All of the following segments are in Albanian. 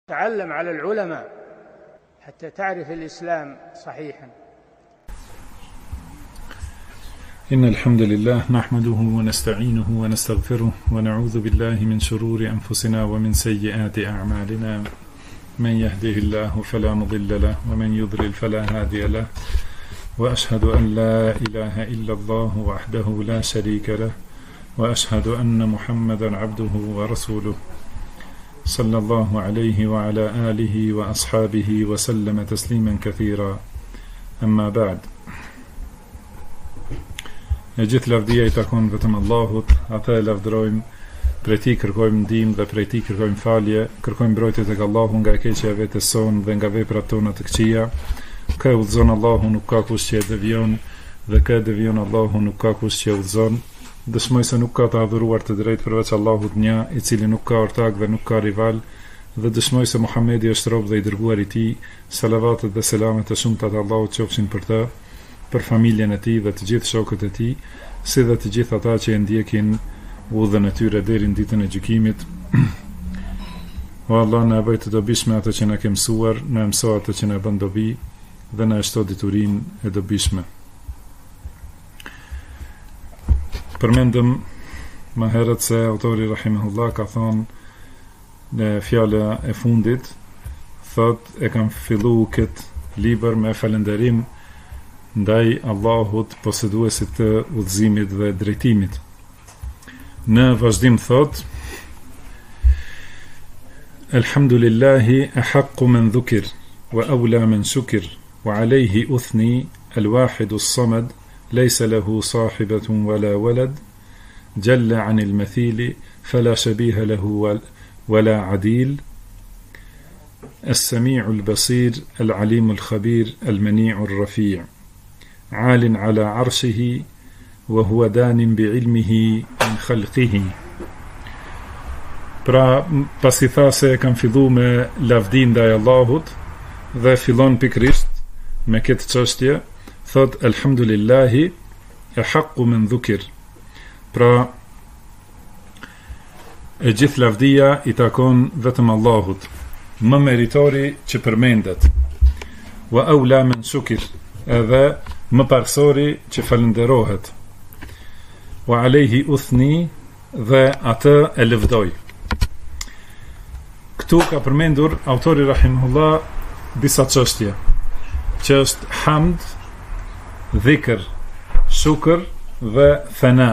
تعلم على العلماء حتى تعرف الإسلام صحيحا. إن الحمد لله نحمده ونستعينه ونستغفره ونعوذ بالله من شرور أنفسنا ومن سيئات أعمالنا. من يهده الله فلا مضل له ومن يضلل فلا هادي له، وأشهد أن لا إله إلا الله وحده لا شريك له، وأشهد أن محمدا عبده ورسوله صلى الله عليه وعلى آله وأصحابه وسلم تسليما كثيرا. أما بعد. E gjithë lavdia I takon vetëm Allahut, ata e lavdërojmë, prej Tij kërkojmë ndihmë dhe prej Tij kërkojmë falje, kërkojmë mbrojtje tek Allahu nga e keqja e vetes sonë dhe nga veprat tona të këqija. Kë udhëzon Allahu, nuk ka kush që e devion, dhe kë devion Allahu, nuk ka kush që e udhëzon. Dëshmoj se nuk ka të adhuruar të drejtë përveç Allahut një, I cili nuk ka ortak dhe nuk ka rival, dhe dëshmoj se Muhamedi është rob dhe I dërguar I Tij. Salavatet dhe selamet e shumta të Allahut qofshin për të, për familjen e tij dhe të gjithë shokët e tij, si dhe të gjithë ata që e ndjekin udhën e tyre deri në ditën e gjykimit. O Allah, na bëj të dobishme atë që na ke mësuar, na mëso atë që na bën dobi dhe na shto diturinë e dobishme. Përmendëm më herët se autori rahimahullah ka thonë në fjala e fundit, thot e kam fillu këtë libër me falënderim ndaj Allahut, posëduesit të udhëzimit dhe drejtimit. Në vazhdim thot: Elhamdulillahi ahaqqu man dhukir wa awla man shukir wa alayhi uthni al-wahid as-samad laysa lahu sahibatun wala walad jalla 'an al-mathili fala shabiha lahu wala 'adil as-sami'u al-basir al-'alimu al-khabir al-mani'u ar-rafi' عال على عرشه وهو دان بعلمه من خلقه. Pra, pasi tha se kam fillu me lavdin ndaj Allahut dhe fillon pikrisht me këtë çështje, thot elhamdulillahi e haqqu men dhukir. Pra, e gjithë lavdia I takon vetëm Allahut, më meritori që përmendet. Wa awla men shukir, edhe më parsori që falenderohet. Wa alayhi uthni, dhe atë e lëvdoj. Këtu ka përmendur autori rahimahullah disa çështje, që është hamd, dhikr, shukr dhe thana.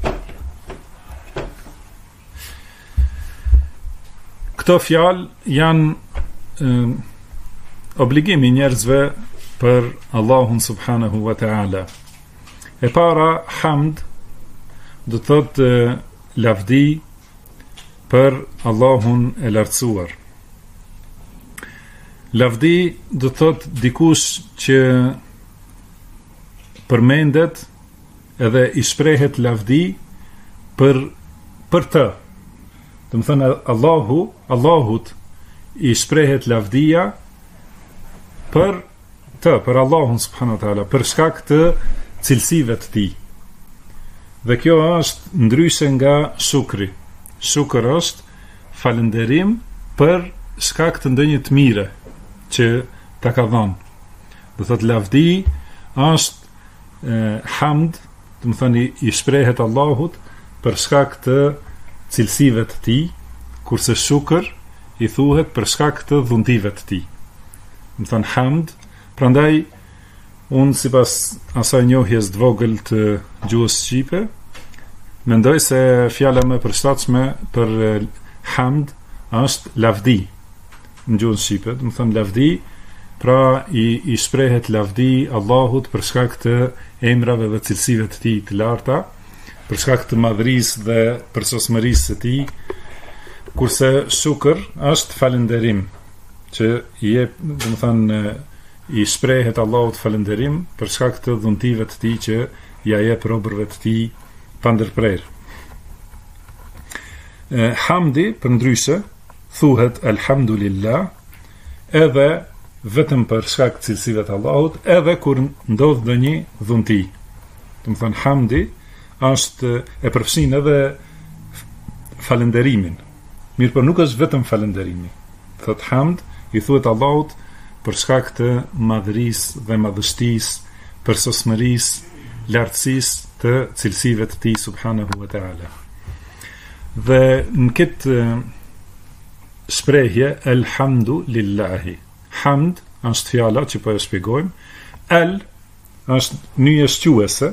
Këto fjalë janë obligimi njerëzve për Allahun subhanahu wa ta'ala. E para, hamd, do të thotë lavdi për Allahun e lartësuar. Lavdi do të thotë dikush që përmendet edhe I shprehet lavdi për të. Do të thënë Allahut I shprehet lavdia për Allahun subhanahu wa taala, për shkak të cilësive të tij. Dhe kjo është ndryshe nga shukri. Shukr është falënderim për shkak të ndonjë të mire që ta ka dhënë. Do thotë lavdi është hamd, do të thonë I shprehet Allahut për shkak të cilësive të tij, kurse shukr I thuhet për shkak të dhuntive të tij. Do thonë hamd. Prandaj, unë sipas asaj njohjes të vogël të gjuhës shqipe, mendoj se fjala më e përshtatshme për hamd është lavdi në gjuhën shqipe. Do të thonë lavdi, pra I shprehet lavdi Allahut për shkak të emrave dhe cilësive të tij të larta, për shkak të madhërisë dhe përsosmërisë së tij, kurse shukr është falënderim, që I jep, do të thonë I shprehet Allahut falënderim për shkak të dhuntive të tij që ja jep robërve të tij pa ndërprerje. Hamdi përndryshe thuhet elhamdulillah edhe vetëm për shkak të cilësive të Allahut, edhe kur ndodh ndonjë dhunti. Do të thonë hamdi është e përfshin edhe falënderimin. Mirë, por nuk është vetëm falënderimi. thot hamd i thuhet Allahut për shkak të madhërisë dhe madhështisë, përsosmërisë, lartësisë të cilësive të tij subhanahu wa taala. Dhe në këtë shprehje elhamdu lillahi, hamd është fjala që po e shpjegojmë, el është një shquese,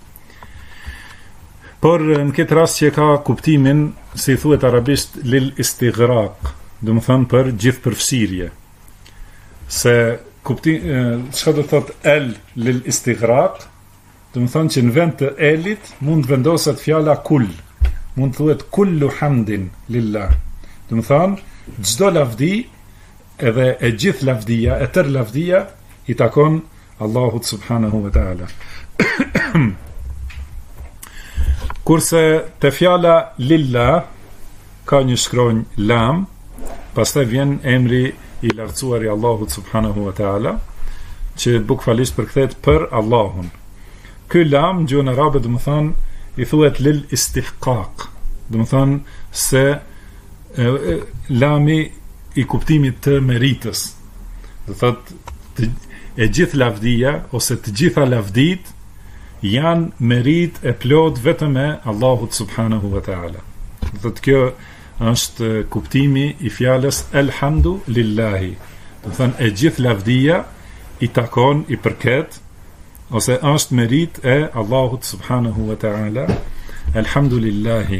por në këtë rast që ka kuptimin si thuhet arabisht lil istighraq, do të thonë për gjithë përfshirje. Se çka do thot el lil istighraq, do të thonë që në vend të elit mund vendoset fjala kull, mund thuhet kullu hamdin lillah. Do të thonë çdo lavdi edhe e gjithë lavdia, e tërë lavdia i takon Allahut subhanahu wa taala. Kurse te fjala lillah ka një shkronjë lam, pastaj vjen emri i lartësuar i Allahut subhanahu wa taala, që bukfalisht përkthehet për Allahun. Ky lam në gjuhën arabe do të thonë i thuhet lil istihqaq, do të thonë se lami i kuptimit të meritës. Do thotë e gjithë lavdia ose të gjitha lavdit janë merit e plot vetëm e Allahut subhanahu wa taala. Do thotë kjo është kuptimi i fjalës elhamdu lillahi. Do thonë e gjithë lavdia i takon, i përket, ose është merit e Allahut subhanahu wa taala. Elhamdulillahi.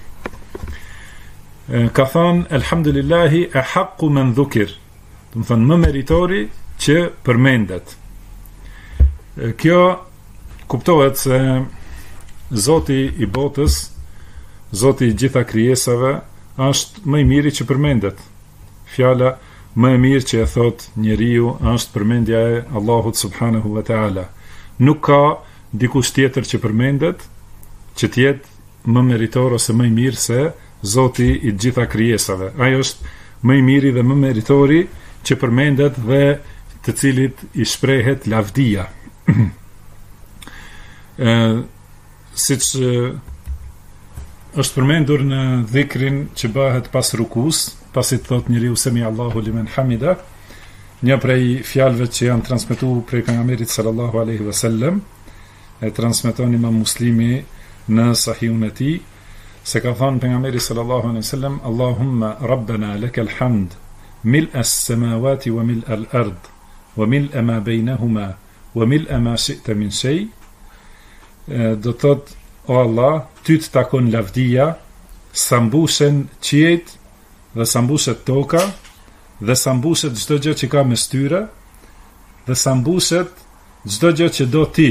Ka thonë elhamdulillahi e haqqu men dhukir, do të thonë më meritori që përmendet. Kjo kuptohet se Zoti i botës, Zoti i gjitha krijesave, është më i miri që përmendet. Fjala më e mirë që e thot njeriu është përmendja e Allahut subhanahu wa taala. Nuk ka dikush tjetër që përmendet që të jetë më meritor ose më i mirë se Zoti i gjitha krijesave. Ai është më i miri dhe më meritori që përmendet dhe të cilit i shprehet lavdia. Siç është përmendur në dhikrin që bëhet pas rukus, pasi të thot njeriu semi Allahu limen hamida, një prej fjalëve që janë transmetuar prej pejgamberit sallallahu alaihi wasallam, e transmeton Imam Muslimi në Sahihun e tij, se ka thënë pejgamberi sallallahu alaihi wasallam, Allahumma rabbana lakal hamd mil'a as-samawati wa mil'a al-ard wa mil'a ma baynahuma wa mil'a ma shi'ta min shay. Do thot, o Allah, ty të takon lavdia, sa mbushen qiejt dhe sa mbushet toka dhe sa mbushet çdo gjë që ka mes tyre dhe sa mbushet çdo gjë që do ti.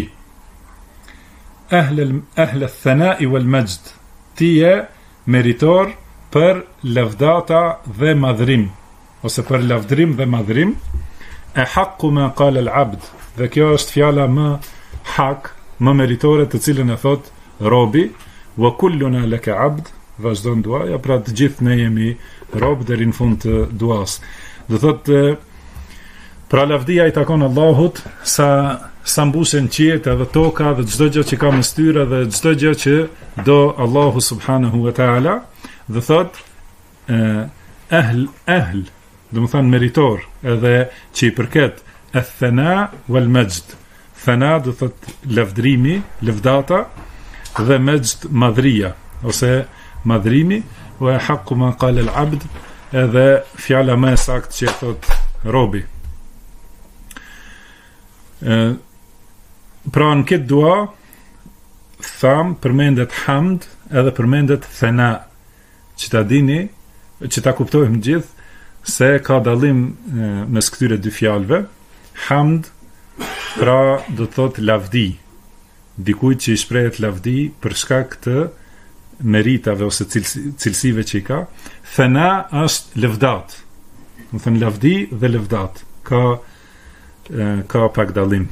Ahl al-thana'i wal majd, ti je meritor për lavdata dhe madhrim, ose për lavdrim dhe madhrim. E haqqu ma qala al-abd, dhe kjo është fjala më hak, më meritore, të cilën e thot robi, wa kulluna laka abd, vazhdon duaja, pra të gjithë ne jemi rob deri në fund të duas. Do thot, pra lavdia i takon Allahut, sa mbushen qiejt edhe toka dhe çdo gjë që ka mes tyre dhe çdo gjë që do Allahu subhanahu wa taala. Do thot ahl, do të thonë meritor, edhe që i përket ath-thana wal majd. Thana do thot lavdrimi, lavdata, dhe majd madhria ose madhrimi, wa haqqu ma qala al-abd, edhe fjala më e saktë që thot robi. Pra në këtë dua tham përmendet hamd edhe përmendet thana, që ta dini, që ta kuptojmë gjithë se ka dallim mes këtyre dy fjalëve. Hamd pra do të thot lavdi, dikujt që i shprehet lavdi për shkak të meritave ose cilësive që i ka. Thana është lëvdat, do thënë lavdi dhe lëvdat ka pak dallim.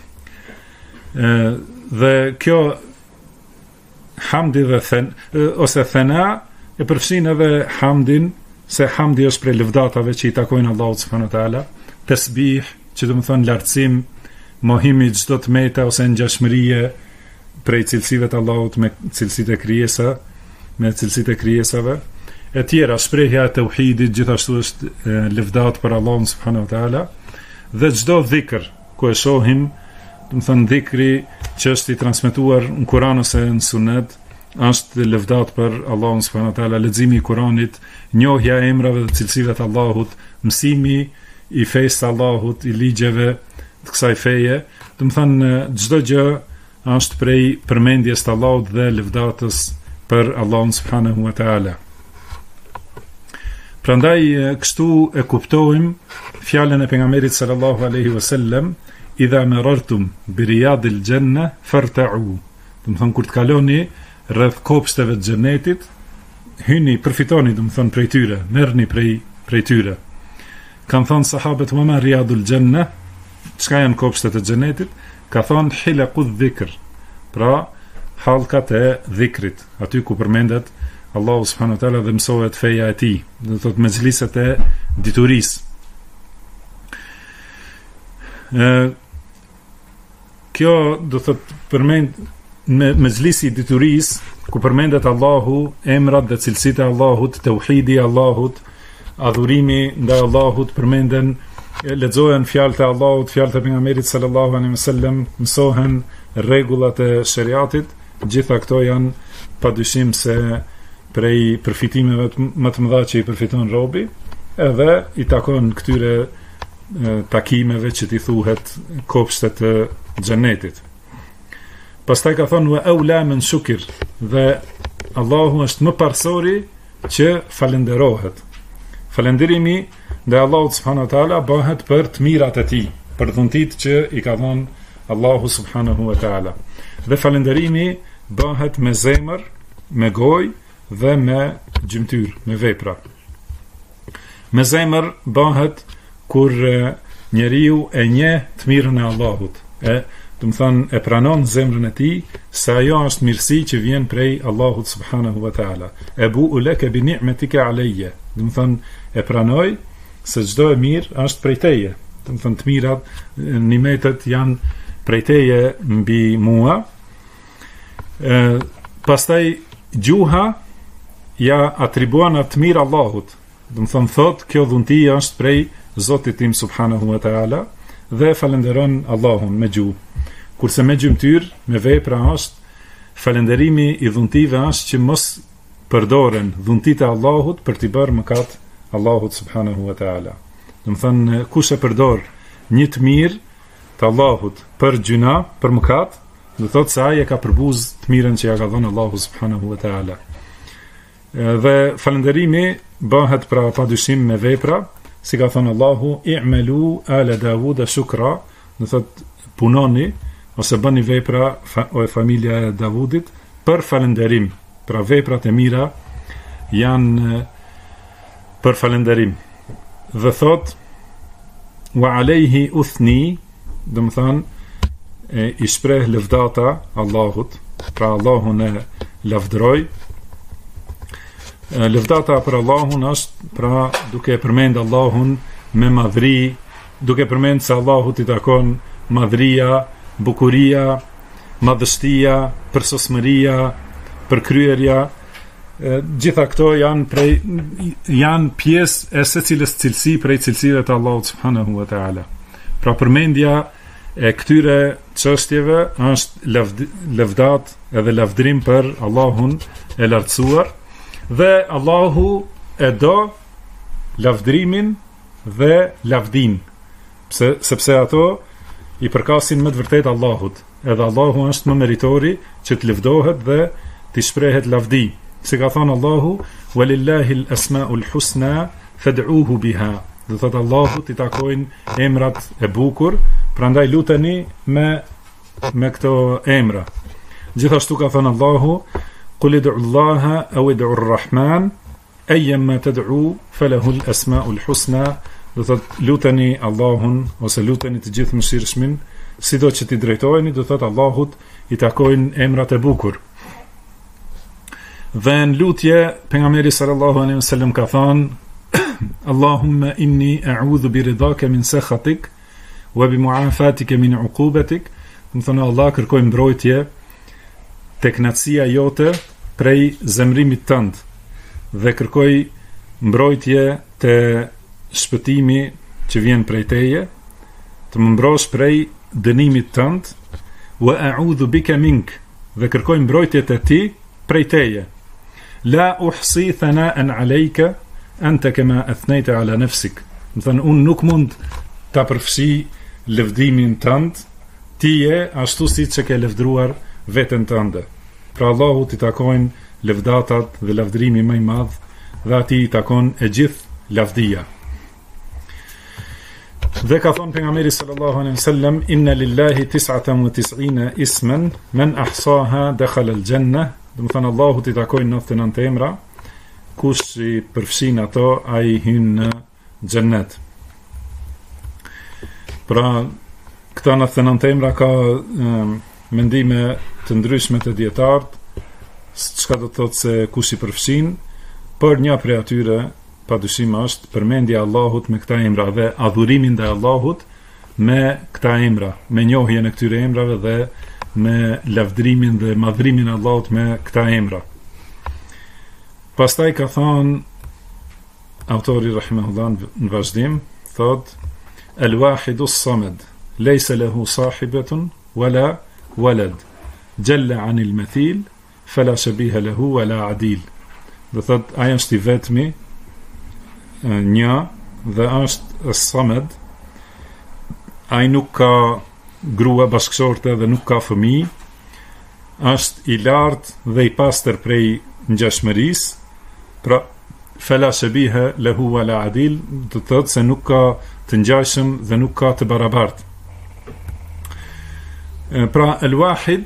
Dhe kjo hamdi dhe ose thana e përfshin edhe hamdin, se hamdi është prej lëvdatave që i takojnë Allahut subhanahu wa taala, tasbih, që do të thonë lartësim, mohimi çdo të meta ose ngjashmërie prej cilësive të Allahut me cilësitë e krijesave, e tjera, shprehja e tauhidit, gjithashtu është lëvdat për Allahun subhanahu wa taala, dhe çdo dhikr ku e shohim, do të thënë dhikri që është i transmetuar në Kur'an ose në Sunet, është lëvdat për Allahun subhanahu wa taala, leximi i Kuranit, njohja e emrave dhe cilësive të Allahut, mësimi i fesë të Allahut, i ligjeve të kësaj feje, do të thënë çdo gjë është prej përmendjes të Allahut dhe lëvdatës për Allahun subhanahu wa taala. Prandaj kështu e kuptojmë fjalën e pejgamberit sallallahu alaihi wasallam, idha marartum bi riyadil janna farta'u. Do të thënë kur të kaloni rreth kopshteve të xhenetit, hyni, përfitoni, do të thënë prej tyre, merrni prej tyre. Kan thënë sahabët, wa ma riyadul janna, çka janë kopshtet e xhenetit? Ka thonë hilaqu dhikr, pra hallkat e dhikrit, aty ku përmendet Allahu subhanahu wa taala dhe mësohet feja e tij, do të thotë mezhliset e diturisë. Kjo do thotë përmend me mezhlisi i diturisë, ku përmendet Allahu, emrat dhe cilësitë e Allahut, tauhidi i Allahut, adhurimi ndaj Allahut, përmenden, lexohen fjalët e Allahut, fjalët e pejgamberit sallallahu alaihi wasallam, mësohen rregullat e shariatit. Gjitha këto janë padyshim se prej përfitimeve më të mëdha që i përfiton robi, edhe i takon këtyre takimeve që t'i thuhet kopshtet e xhenetit. Pastaj ka thonë wa aula min shukr, dhe Allahu është më parsori që falenderohet. Falënderimi ndaj Allahut subhanahu wa taala bëhet për të mirat e tij, për dhuntit që i ka dhënë Allahu subhanahu wa taala. Dhe falënderimi bëhet me zemër, me gojë dhe me gjymtyr, me vepra. Me zemër bëhet kur njeriu e njeh të mirën e Allahut, do të thënë e pranon zemrën e tij se ajo është mirësi që vjen prej Allahut subhanahu wa taala. Ebu laka bi ni'matika alayya, do të thënë e pranoj se çdo e mirë është prej teje. Do të thënë të mirat, nimetet janë prej teje mbi mua. Pastaj gjuha ja atribuan atë mirë Allahut. Do të thënë thot kjo dhunti është prej Zotit tim subhanahu wa taala dhe falenderon Allahun me gjuhë. Kurse me gjymtyr, me vepra është falenderimi i dhuntive është që mos përdoren dhuntit e Allahut për t'i bërë mëkat Allahut subhanahu wa taala. Do të thënë kush e përdor një të mirë të Allahut për gjuna, për mëkat, do thotë se ai e ka përbuz të mirën që ja ka dhënë Allahu subhanahu wa taala. Dhe falenderimi bëhet pra padyshim me vepra, si ka thënë Allahu, i'malu ala Dawuda shukra, do thotë punoni ose bëni vepra o e familja e Davudit për falenderim. Pra veprat e mira janë për falenderim. Dhe thot wa alayhi uthni, do të thënë i shpreh lëvdata Allahut, pra Allahun e lavdroj. Lëvdata për Allahun është pra duke përmend Allahun me madhri, duke përmend se Allahut i takon madhria, bukuria, madhështia, përsosmëria, përkryerja. Gjitha këto janë pjesë e secilës cilësi prej cilësive të Allahut subhanahu wa taala. Pra përmendja e këtyre çështjeve është lëvdat edhe lavdrim për Allahun e lartësuar, dhe Allahu e do lavdrimin dhe lavdin, sepse ato i përkasin me të vërtet Allahut, edhe Allahu është më meritori që të lëvdohet dhe të shprehet lavdi. Si ka thënë Allahu, walillahi al-asma'ul husna fad'uhu biha. Do thotë Allahut i takojnë emrat e bukur, prandaj luteni me këto emra. Gjithashtu ka thënë Allahu, qul ud'u Allaha aw ud'u ar-Rahman ayyama tad'u falahu al-asma'ul husna. Do thotë luteni Allahun ose luteni të gjithë mëshirshmin, sido që t'i drejtoheni, do thotë Allahut i takojnë emrat e bukur. Dhe në lutje pejgamberi sallallahu alaihi wasallam ka thënë Allahumma inni a'udhu bi ridaka min sakhatik wa bi mu'afatika min 'uqubatik. Do thonë Allah, kërkoj mbrojtje tek kënaqësia jote prej zemrimit tënd dhe kërkoj mbrojtje te shpëtimi që vjen prej teje, të më mbrosh prej dënimit tënd, wa a'udhu bika mink, dhe kërkoj mbrojtje te ti prej teje. La uhsi thana'an 'alayka anta kama athnayta 'ala nafsik. Do thënë unë nuk mund ta përfshi lëvdimin tënd, ti je ashtu siç e ke lëvdruar veten tënde. Pra Allahu t'i takojnë lëvdatat dhe lavdërimi më i madh, dhe atij i takon e gjithë lavdia. Dhe ka thonë pejgamberi sallallahu alaihi wasallam, inna lillahi 99 isman man ahsaha dakhala al-janna. Do të thënë Allahu t'i takojnë 99 emra, kush i përfshin ato ai hyn në xhennet. Pra këta 99 emra ka mendime të ndryshme të dietarët, çka do të thotë se kush i përfshin, por një prej atyre padyshim është përmendja e Allahut me këta emra dhe adhurimi ndaj Allahut me këta emra, me njohjen e këtyre emrave dhe me lavdërimin dhe madhrimin e Allahut me këta emra. Pastaj ka thënë autori rahimahullah në vazhdim, thot al-wahidu as-samad laysa lahu sahibatun wala walad jalla 'anil mathil fala shabiha lahu wala adil. Do thot ai është i vetmi, një, dhe është as-samad, ai nuk ka grua bashkëshorte dhe nuk ka fëmijë, është i lartë dhe i pastër prej ngjashmërisë, pra fala shabiha lahu wala adil, do thotë se nuk ka të ngjashëm dhe nuk ka të barabartë. Pra al-wahid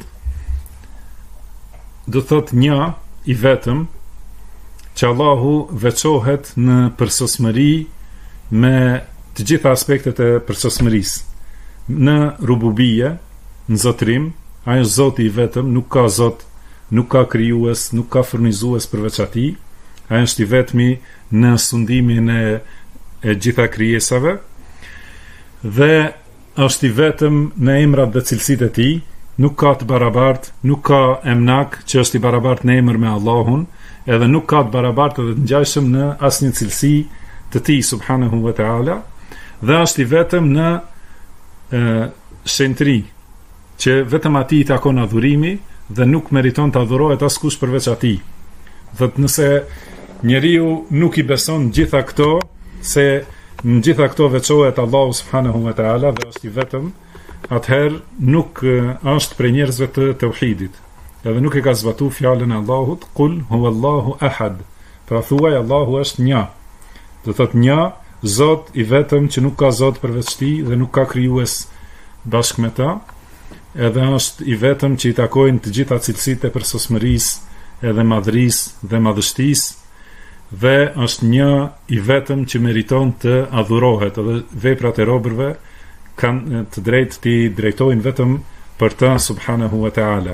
do thotë një, i vetëm, që Allahu veçohet në përsosmëri me të gjitha aspektet e përsosmërisë. Në rububie, në zotrim, ai është Zoti i vetëm, nuk ka zot, nuk ka krijues, nuk ka furnizues përveç atij. Ai është i vetmi në sundimin e gjitha krijesave dhe është i vetëm në emrat dhe cilësitë e tij, nuk ka të barabartë, nuk ka emnak që është i barabartë në emër me Allahun, edhe nuk ka të barabartë dhe të ngjashëm në asnjë cilësi të tij subhanahu wa taala, dhe është i vetëm në shenëtri, që vetëm atij i takon adhurimi dhe nuk meriton të adhurohet askush përveç atij. Dhe nëse njeriu nuk i beson gjitha këto, se në gjitha këto veçohet Allahu subhanahu wa taala dhe është i vetëm, atëherë nuk është prej njerëzve të tauhidit. Edhe nuk e ka zbatu fjalën e Allahut, qul huwallahu ahad. Pra thuaj Allahu është një. Do thotë një, Zot i vetëm që nuk ka Zot përveç tij dhe nuk ka krijues bashkë me ta, edhe është i vetëm që i takojnë të gjitha cilësitë e përsosmërisë, edhe madhërisë dhe madhështisë, dhe është një i vetëm që meriton të adhurohet, edhe veprat e robërve kanë të drejtë të drejtojnë vetëm për të subhanahu wa taala.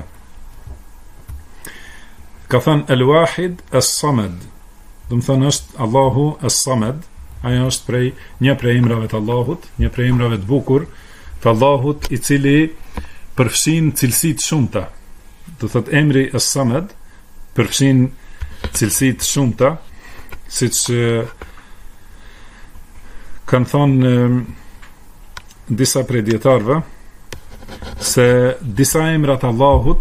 Ka thënë al-wahid as-samad, do të thonë është Allahu as-samad, ajo është një prej emrave të Allahut, një prej emrave të bukur të Allahut, i cili përfshin cilësi të shumta. Do thotë emri as-samad përfshin cilësi të shumta, siç kanë thënë disa prej dietarëve se disa emra të Allahut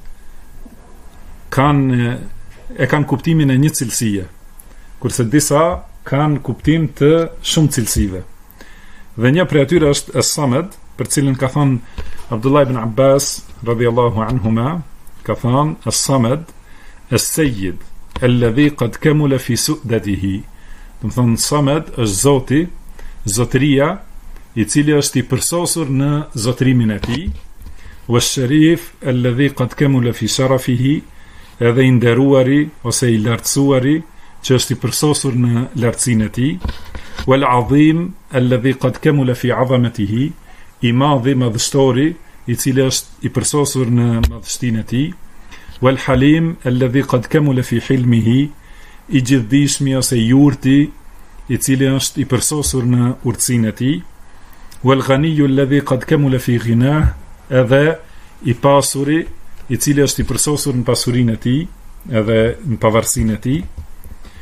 kanë kuptimin e një cilësie, kurse disa kanë kuptim të shumë cilësive. Dhe një prej atyre është as-samad, për cilën ka thënë Abdullah ibn Abbas radhiyallahu anhuma, ka thënë as-samad as-sayyid alladhi qad kamula fi su'datihi. Do të thonë samad është Zoti, zotëria, i cili është i përsosur në zotërimin e tij, wash-sharif alladhi qad kamula fi sharafihi, edhe i nderuari ose i lartësuari që është i përsosur në lartësinë e tij, wal azim alladhi qad kamula fi azamatihi, i madhi madhështori i cili është i përsosur në madhështinë e tij, wal halim alladhi qad kamula fi hilmihi, i gjithdijshmi ose i urti i cili është i përsosur në urtësinë e tij, wal ghaniyu alladhi qad kamula fi ghinah, edhe i pasuri i cili është i përsosur në pasurinë e tij edhe në pavarësinë e tij,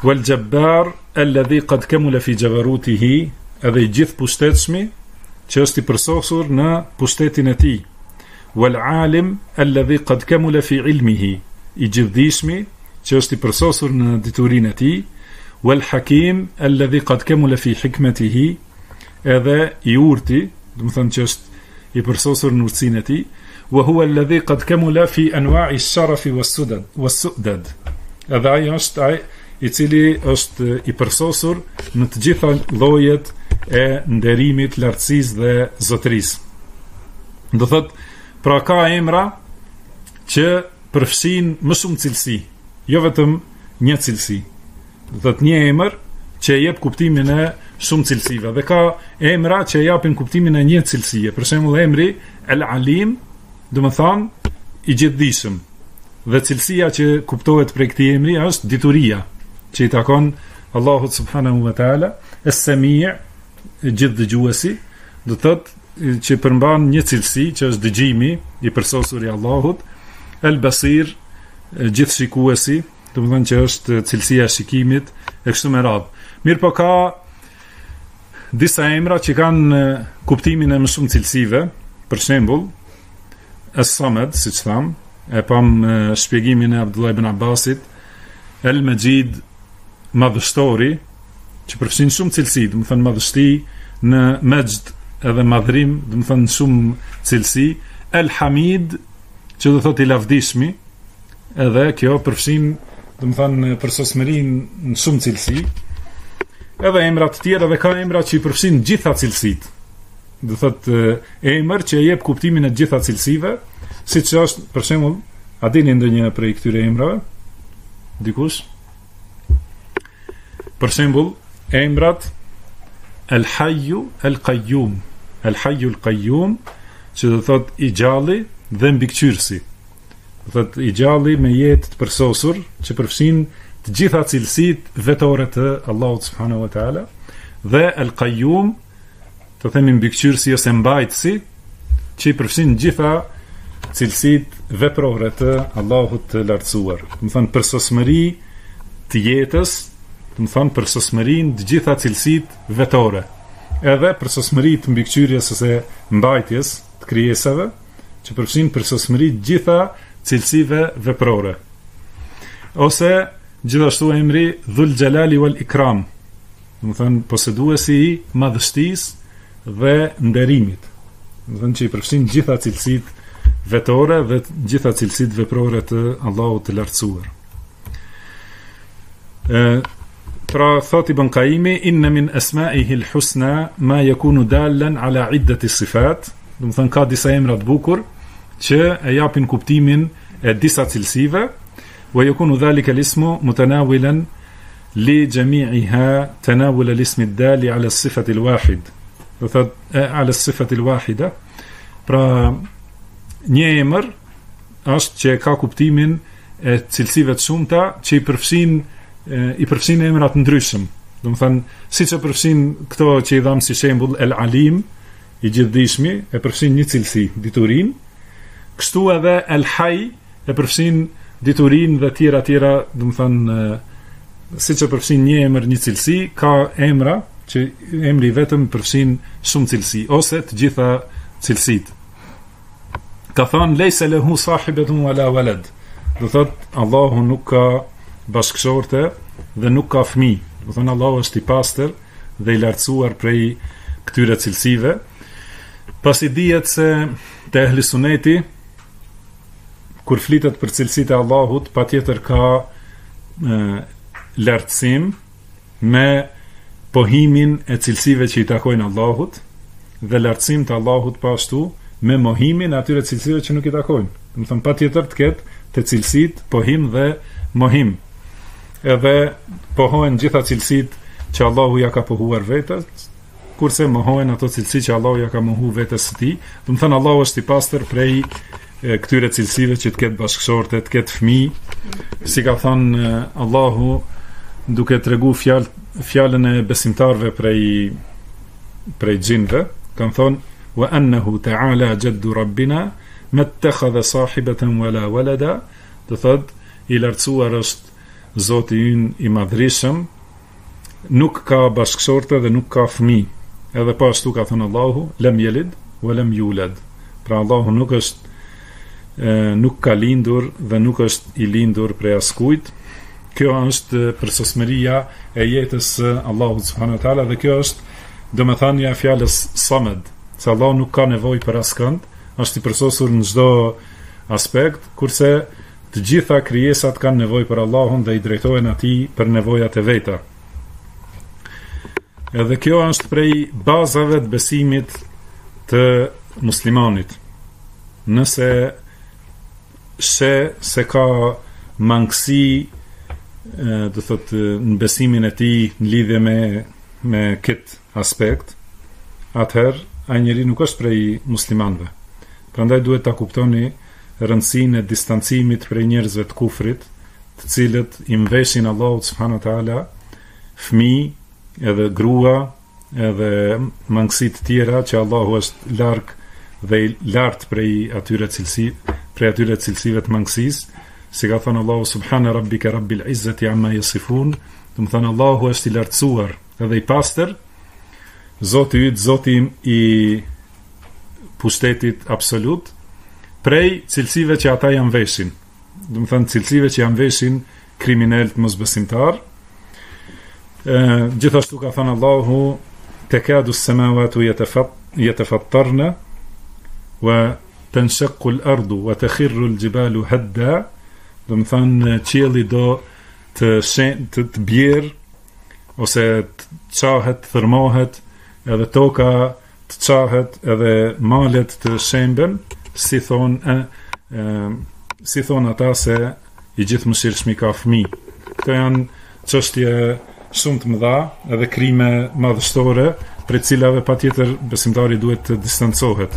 wal jabbar alladhi qad kamula fi jabarutihi, edhe I gjithë pushtetshmi që është I përsosur në pushtetin e tij, wal alim alladhi qad kamula fi ilmihi, I gjithdijshmi që është I përsosur në diturinë e tij, wal hakim alladhi qad kamula fi hikmatihi, edhe I urti, do të thonë që është I përsosur në urtësinë e tij, wa huwa alladhi qad kamula fi anwa'i ash-sharafi was-su'dad, edhe ai është ai I cili është I përsosur në të gjitha llojet e nderimit, lartësisë dhe zotërisë. Do thot, pra ka emra që përfshin më shumë cilësi, jo vetëm një cilësi. Do thot, një emër që jep kuptimin e shumë cilësive, dhe ka emra që japin kuptimin e një cilësie. Për shembull, emri El-Alim, do të thonë I gjithdijshëm, dhe cilësia që kuptohet prej këtij emri është dituria, që I takon Allahut subhanahu wa taala. Es-Sami', gjithdëgjuesi, do thotë që përmban një cilësi që është dëgjimi I përsosur I Allahut. El-Basir, gjithshikuesi, do të thonë që është cilësia e shikimit e kështu me radhë. Mirë, po ka disa emra që kanë kuptimin e më shumë cilësive. Për shembull, Es-Samad, siç tham, e pam shpjegimin e Abdullah ibn Abbasit. El-Majid, madhështori, që përfshin shumë cilësi, do të thënë madhështi në majd edhe madhrim, do të thënë shumë cilësi. El-Hamid, që do thotë I lavdishmi, edhe kjo përfshin, do të thënë përsosmërinë në shumë cilësi. Edhe emra të tjerë, edhe ka emra që I përfshin gjitha cilësitë. Do thotë emër që jep kuptimin e gjitha cilësive, siç është, për shembull, a dini ndonjë prej këtyre emrave? Dikush? Për shembull, emrat El-Hayyu El-Qayyum. El-Hayyu El-Qayyum, që do thot I gjalli dhe mbikëqyrësi. Do thot I gjalli me jetë të përsosur, që përfshin të gjitha cilësitë vetore të Allahut subhanahu wa taala, dhe El-Qayyum, të themi mbikëqyrësi ose mbajtësi, që I përfshin gjitha cilësitë veprore të Allahut të lartësuar. Do të thonë përsosmëri të jetës, do të thonë përsosmërinë të gjitha cilësitë vetore, edhe përsosmëri të mbikëqyrjes ose mbajtjes të krijesave, që përfshin përsosmëri të gjitha cilësive veprore. Ose gjithashtu emri Dhul Jalali wal Ikram, do të thonë poseduesi I madhështisë dhe nderimit, do të thonë që I përfshin gjitha cilësitë vetore dhe gjitha cilësitë veprore të Allahut të lartësuar. Pra thot Ibn Qayyimi, inna min asma'ihi al-husna ma yakunu dallan ala iddati sifat, do të thonë ka disa emra të bukur që e japin kuptimin e disa cilësive, wa yakunu dhalika al-ismu mutanawilan li jami'iha tanawul al-ismi ad-dali ala as-sifati al-wahid, do thot ala as-sifati al-wahida. Pra një emër është që ka kuptimin e cilësive të shumta që I përfshin emra të ndryshëm. Do të thënë, siç e përfshin këto që I dham si shembull El-Alim, I gjithdijshmi, e përfshin një cilësi, diturinë, kështu edhe El-Hayy e përfshin diturinë dhe tjera, do të thënë, siç e përfshin një emër një cilësi, ka emra që emri vetëm përfshin shumë cilësi ose të gjitha cilësitë. Ka thënë lejse lehu sahibetun wala walad, do thot Allahu nuk ka bashkëshorte dhe nuk ka fëmijë, do thënë Allahu është I pastër dhe I lartësuar prej këtyre cilësive. Pasi dihet se te ehli suneti kur flitet për cilësitë e Allahut, patjetër ka lartësim me pohimin e cilësive që I takojnë Allahut dhe lartësim të Allahut pashtu me mohimin e atyre cilësive që nuk I takojnë. Do të thënë patjetër të ketë të cilësitë pohim dhe mohim. Edhe pohohen gjitha cilësitë që Allahu ja ka pohuar vetes, kurse mohohen ato cilësi që Allahu ja ka mohu vetes së tij. Do të thënë Allahu është I pastër prej këtyre cilësive që të ketë bashkëshorte, të ketë fëmijë, si ka thënë Allahu duke tregu fjalën e besimtarëve prej xhinëve, kanë thonë wa annahu ta'ala jaddu rabbina ma ittakhadha sahibatan wala walada, do thot I lartësuar është Zoti ynë i madhrishëm, nuk ka bashkësorte dhe nuk ka fëmijë. Edhe po ashtu ka thënë Allahu, lem yelid wa lem yulad. Pra Allahu nuk ka lindur dhe nuk është i lindur prej askujt. Kjo është përsosmëria e jetës së Allahut subhanahu wa taala dhe kjo është domethënia e fjalës Samed, se Allahu nuk ka nevojë për askënd, është i përsosur në çdo aspekt, kurse të gjitha krijesat kanë nevojë për Allahun dhe i drejtohen atij për nevojat e veta. Edhe kjo është prej bazave të besimit të muslimanit. Nëse se ka mangësi, do thotë në besimin e tij në lidhje me këtë aspekt, atëherë ai njeri nuk është prej muslimanëve. Prandaj duhet ta kuptoni rëndësinë e distancimit prej njerëzve të kufrit, të cilët i mveshin Allahut subhanahu wa taala fëmijë edhe grua edhe mangësi të tjera që Allahu është larg dhe i lartë prej atyre cilësive të mangësisë, si ka thënë Allahu subhana rabbika rabbil izzati amma yasifun, do të thënë Allahu është i lartësuar edhe i pastër, Zoti yt, Zoti i pushtetit absolut, prej cilësive që ata janë veshin. Do të thënë cilësive që janë veshin kriminalët mosbesimtar. Gjithashtu ka thënë Allahu, tekadu as-samawati yatafattarna wa tanshaqqu al-ardu wa takhirru al-jibalu hadda. Do të thënë qielli do të bjerë ose të qahet, thërmohet, edhe toka të qahet, edhe malet të shemben, si thon ata se i gjithëmëshirshmi ka fëmijë. Këto janë çështje shumë të mëdha, edhe krime madhështore, për cilave patjetër besimtari duhet të distancohet.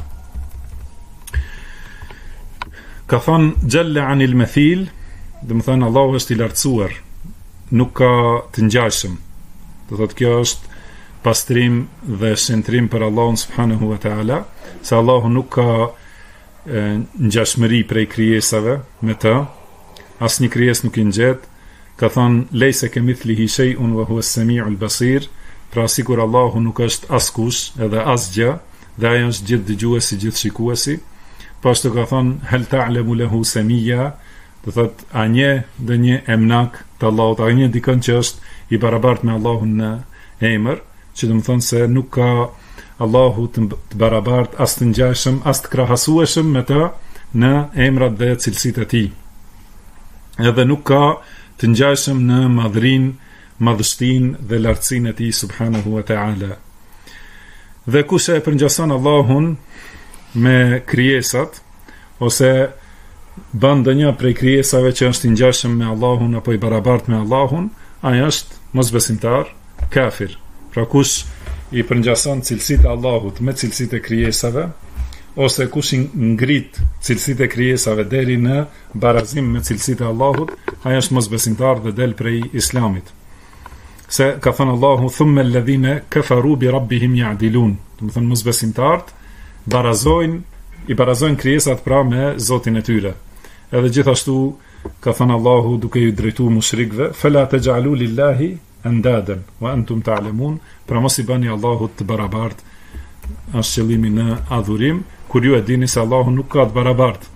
Ka thonë gjelle anil methil, dhe më thënë Allahu është i lartësuar, nuk ka të ngjashëm. Do thotë kjo është pastrim dhe shëntrim për Allahun subhanahu wa taala, se Allahu nuk ka ngjashmëri prej krijesave me të, asnjë krijesë nuk i ngjet. Ka thonë lejse kemithlihi shay'un wa huwa as-sami'ul basir, pra sikur Allahu nuk është askush edhe asgjë, dhe ai është gjithë dëgjuesi, gjithë shikuesi. Pashtu ka thonë hal ta'lamu lahu samia, do thotë a një dhe një emnak të Allahut, a një dikën që është i barabartë me Allahun në emër, që do të thonë se nuk ka Allahu të barabartë, as të ngjashëm, as të krahasueshëm me të në emrat dhe cilësitë e tij. Edhe nuk ka të ngjashëm në madhrinë, madhështinë dhe lartësinë e tij subhanahu wa taala. Dhe kush e përngjason Allahun me krijesat, ose bën ndonjë prej krijesave që është i ngjashëm me Allahun apo i barabartë me Allahun, ai është mosbesimtar, kafir. Pra kush i përngjason cilësitë e Allahut me cilësitë e krijesave, ose kush i ngrit cilësitë e krijesave deri në barazim me cilësitë e Allahut, ai është mosbesimtar dhe del prej Islamit. Se ka thënë Allahu thumma alladhina kafaru bi rabbihim ya'dilun. Do të thonë mosbesimtarët i barazojnë krijesat pra me Zotin e tyre. Edhe gjithashtu ka thënë Allahu duke i drejtuar mushrikëve, fala taj'alu lillahi andadan wa antum ta'lamun, pra mos i bëni Allahut të barabartë, është qëllimi në adhurim, kur ju e dini se Allahu nuk ka të barabartë.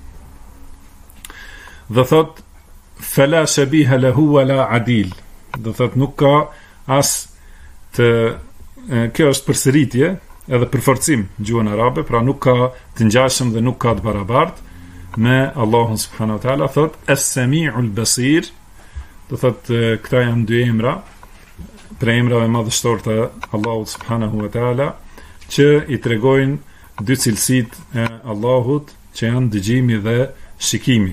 Dhe thot fala shabiha lahu wala adil, do thot nuk ka as të kjo është përsëritje edhe përforcim gjuhën arabe, pra nuk ka të ngjashëm dhe nuk ka të barabartë me Allahun subhanahu wa taala. Thot as-sami'ul basir, do thot këta janë dy emra për emrave madhështor të Allahut subhanahu wa taala, që i tregojnë dy cilësitë e Allahut, që janë dëgjimi dhe shikimi.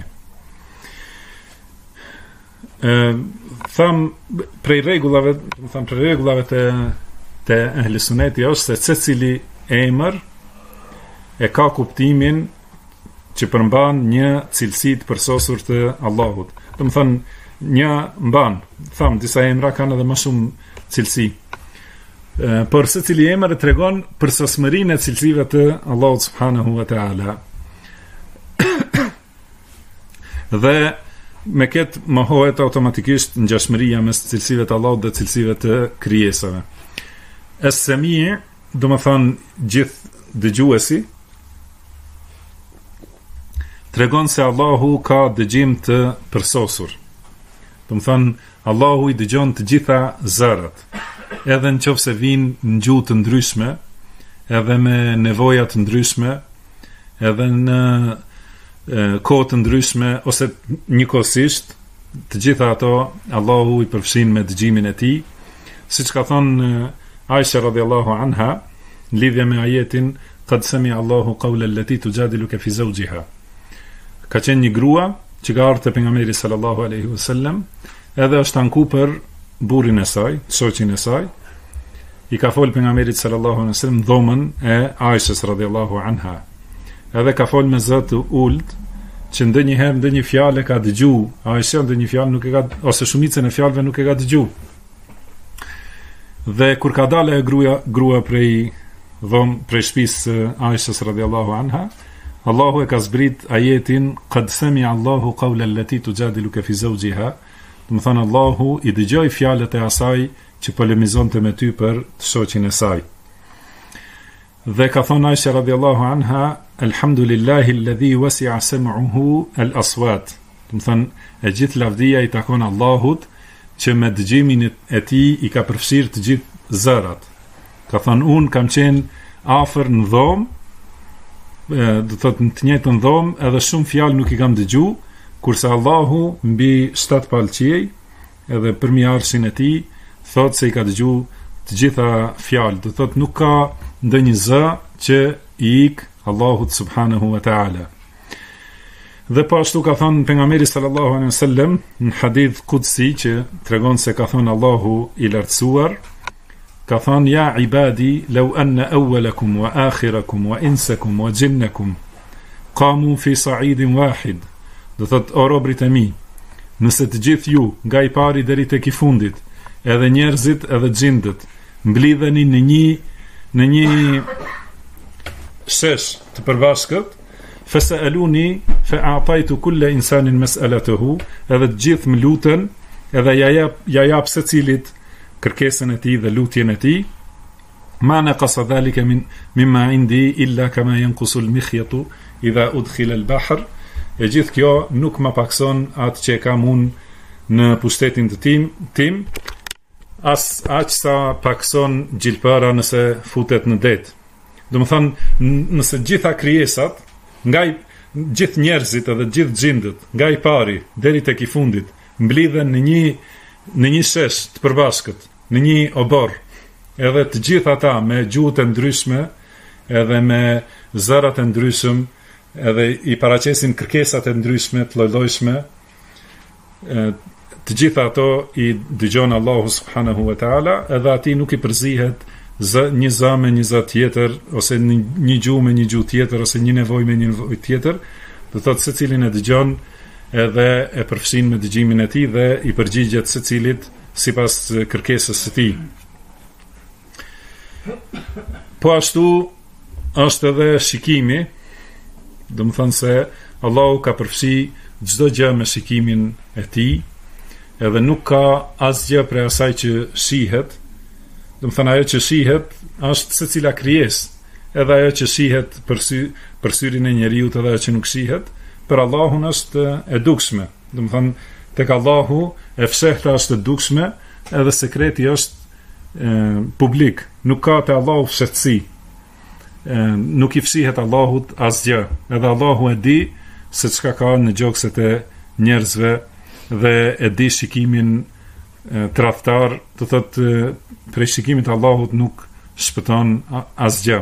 Tham prej rregullave të ehli suneti është se secili emër e ka kuptimin që përmban një cilësi të përsosur të Allahut. Do të thënë një mban, tham disa emra kanë edhe më shumë cilësi. Por secili emër e tregon përsosmërinë e cilësive të Allahut subhanahu wa taala. Dhe me këtë mohohet automatikisht ngjashmëria mes cilësive të Allahut dhe cilësive të krijesave. Es-Sami' do të thonë gjithë dëgjuesi, tregon se Allahu ka dëgjim të përsosur. Do të thonë Allahu i dëgjon të gjitha zërat, edhe nëse vinë në gjuhë të ndryshme, edhe me nevoja të ndryshme, edhe në kohë të ndryshme ose njëkohësisht, të gjitha ato Allahu i përfshin me dëgjimin e tij, siç ka thënë Aisha radhiyallahu anha në lidhje me ajetin qad sami Allahu qawla allati tujadiluka fi zawjiha. Ka qenë një grua që ka ardhur te pejgamberi sallallahu alaihi wasallam, edhe është anku për burrin e saj, shoqin e saj. I ka fol pejgamberit sallallahu alaihi wasallam dhomën e Aishës radhiyallahu anha. Edhe ka fol me zë të ult, që ndonjëherë ndonjë fjalë ka dëgju, Aisha ndonjë fjalë nuk e ka, ose shumicën e fjalëve nuk e ka dëgju. Dhe kur ka dalë grua prej shtëpisë Aishës radhiyallahu anha, Allahu e ka zbrit ajetin qad sami Allahu qawla allati tujadiluka fi zawjiha. Do të thonë Allahu i dëgjoi fjalët e asaj që polemizonte me ty për shoqin e saj. Dhe ka thonë Aisha radhiyallahu anha, alhamdulillahi alladhi wasi'a sam'uhu al-aswat. Do të thonë e gjithë lavdia i takon Allahut që me dëgjimin e tij i ka përfshirë të gjithë zërat. Ka thonë unë kam qenë afër në dhomë, do të thotë në të njëjtën dhomë, edhe shumë fjalë nuk i kam dëgju, kurse Allahu mbi 7 palqiej, edhe përmi arshin e tij, thotë se i ka dëgju të gjitha fjalë. Do të thotë nuk ka ndonjë zë që i ik Allahut subhanahu wa ta'ala. Dhe po ashtu ka thënë pejgamberi sallallahu alaihi wasallam në hadith qudsi që tregon se ka thënë Allahu i lartësuar, ka thënë ja ibadi law anna awwalakum wa akhirakum wa insakum wa jinnakum qamu fi sa'idin wahid. Do thotë o robrit e mi, nëse të gjithë ju nga i pari deri tek i fundit, edhe njerëzit edhe xhindët, mblidheni në një shesh të përbashkët, fas'aluni fa'ataitu kulla insanin mas'alatuhu, edhe të gjithë më luten, edhe ja jap secilit kërkesën e tij dhe lutjen e tij. Ma naqasa dhalika mimma indi illa kama yanqusu al-mikhyatu idha udkhila al-bahr. E gjithë kjo nuk më pakson atë që kam unë në pushtetin të tim, as aq sa pakson gjilpëra nëse futet në det. Do të thonë nëse gjitha krijesat, nga gjithë njerëzit edhe gjithë xhindët, nga i pari deri tek i fundit, mblidhen në një shesh të përbashkët, në një obor, edhe të gjithë ata me gjuhët e ndryshme, edhe me zërat e ndryshëm, edhe i paraqesin kërkesat e ndryshme të lloj-llojshme, të gjitha ato i dëgjon Allahu subhanahu wa ta'ala, edhe atij nuk i përzihet një zë me një zë tjetër, ose një gjuhë me një gjuhë tjetër, ose një nevojë me një nevojë tjetër. Do thotë secilin e dëgjon edhe e përfshin me dëgjimin e tij dhe i përgjigjet secilit sipas kërkesës së tij. Po ashtu është edhe shikimi, do të thonë se Allahu ka përfshi çdo gjë me shikimin e tij, edhe nuk ka asgjë prej asaj që shihet. Do të thonë ajo që shihet është secila krijesë, edhe ajo që shihet për syrin e njeriu edhe ajo që nuk shihet, për Allahun është e dukshme. Do të thonë tek Allahu e fshehta është e dukshme, edhe sekreti është publik, nuk ka te Allahu fshehtësi. Nuk i fshihet Allahut asgjë, edhe Allahu e di se çka ka në gjokset e njerëzve dhe e di shikimin tradhtar, do thotë prej shikimit të Allahut nuk shpëton asgjë.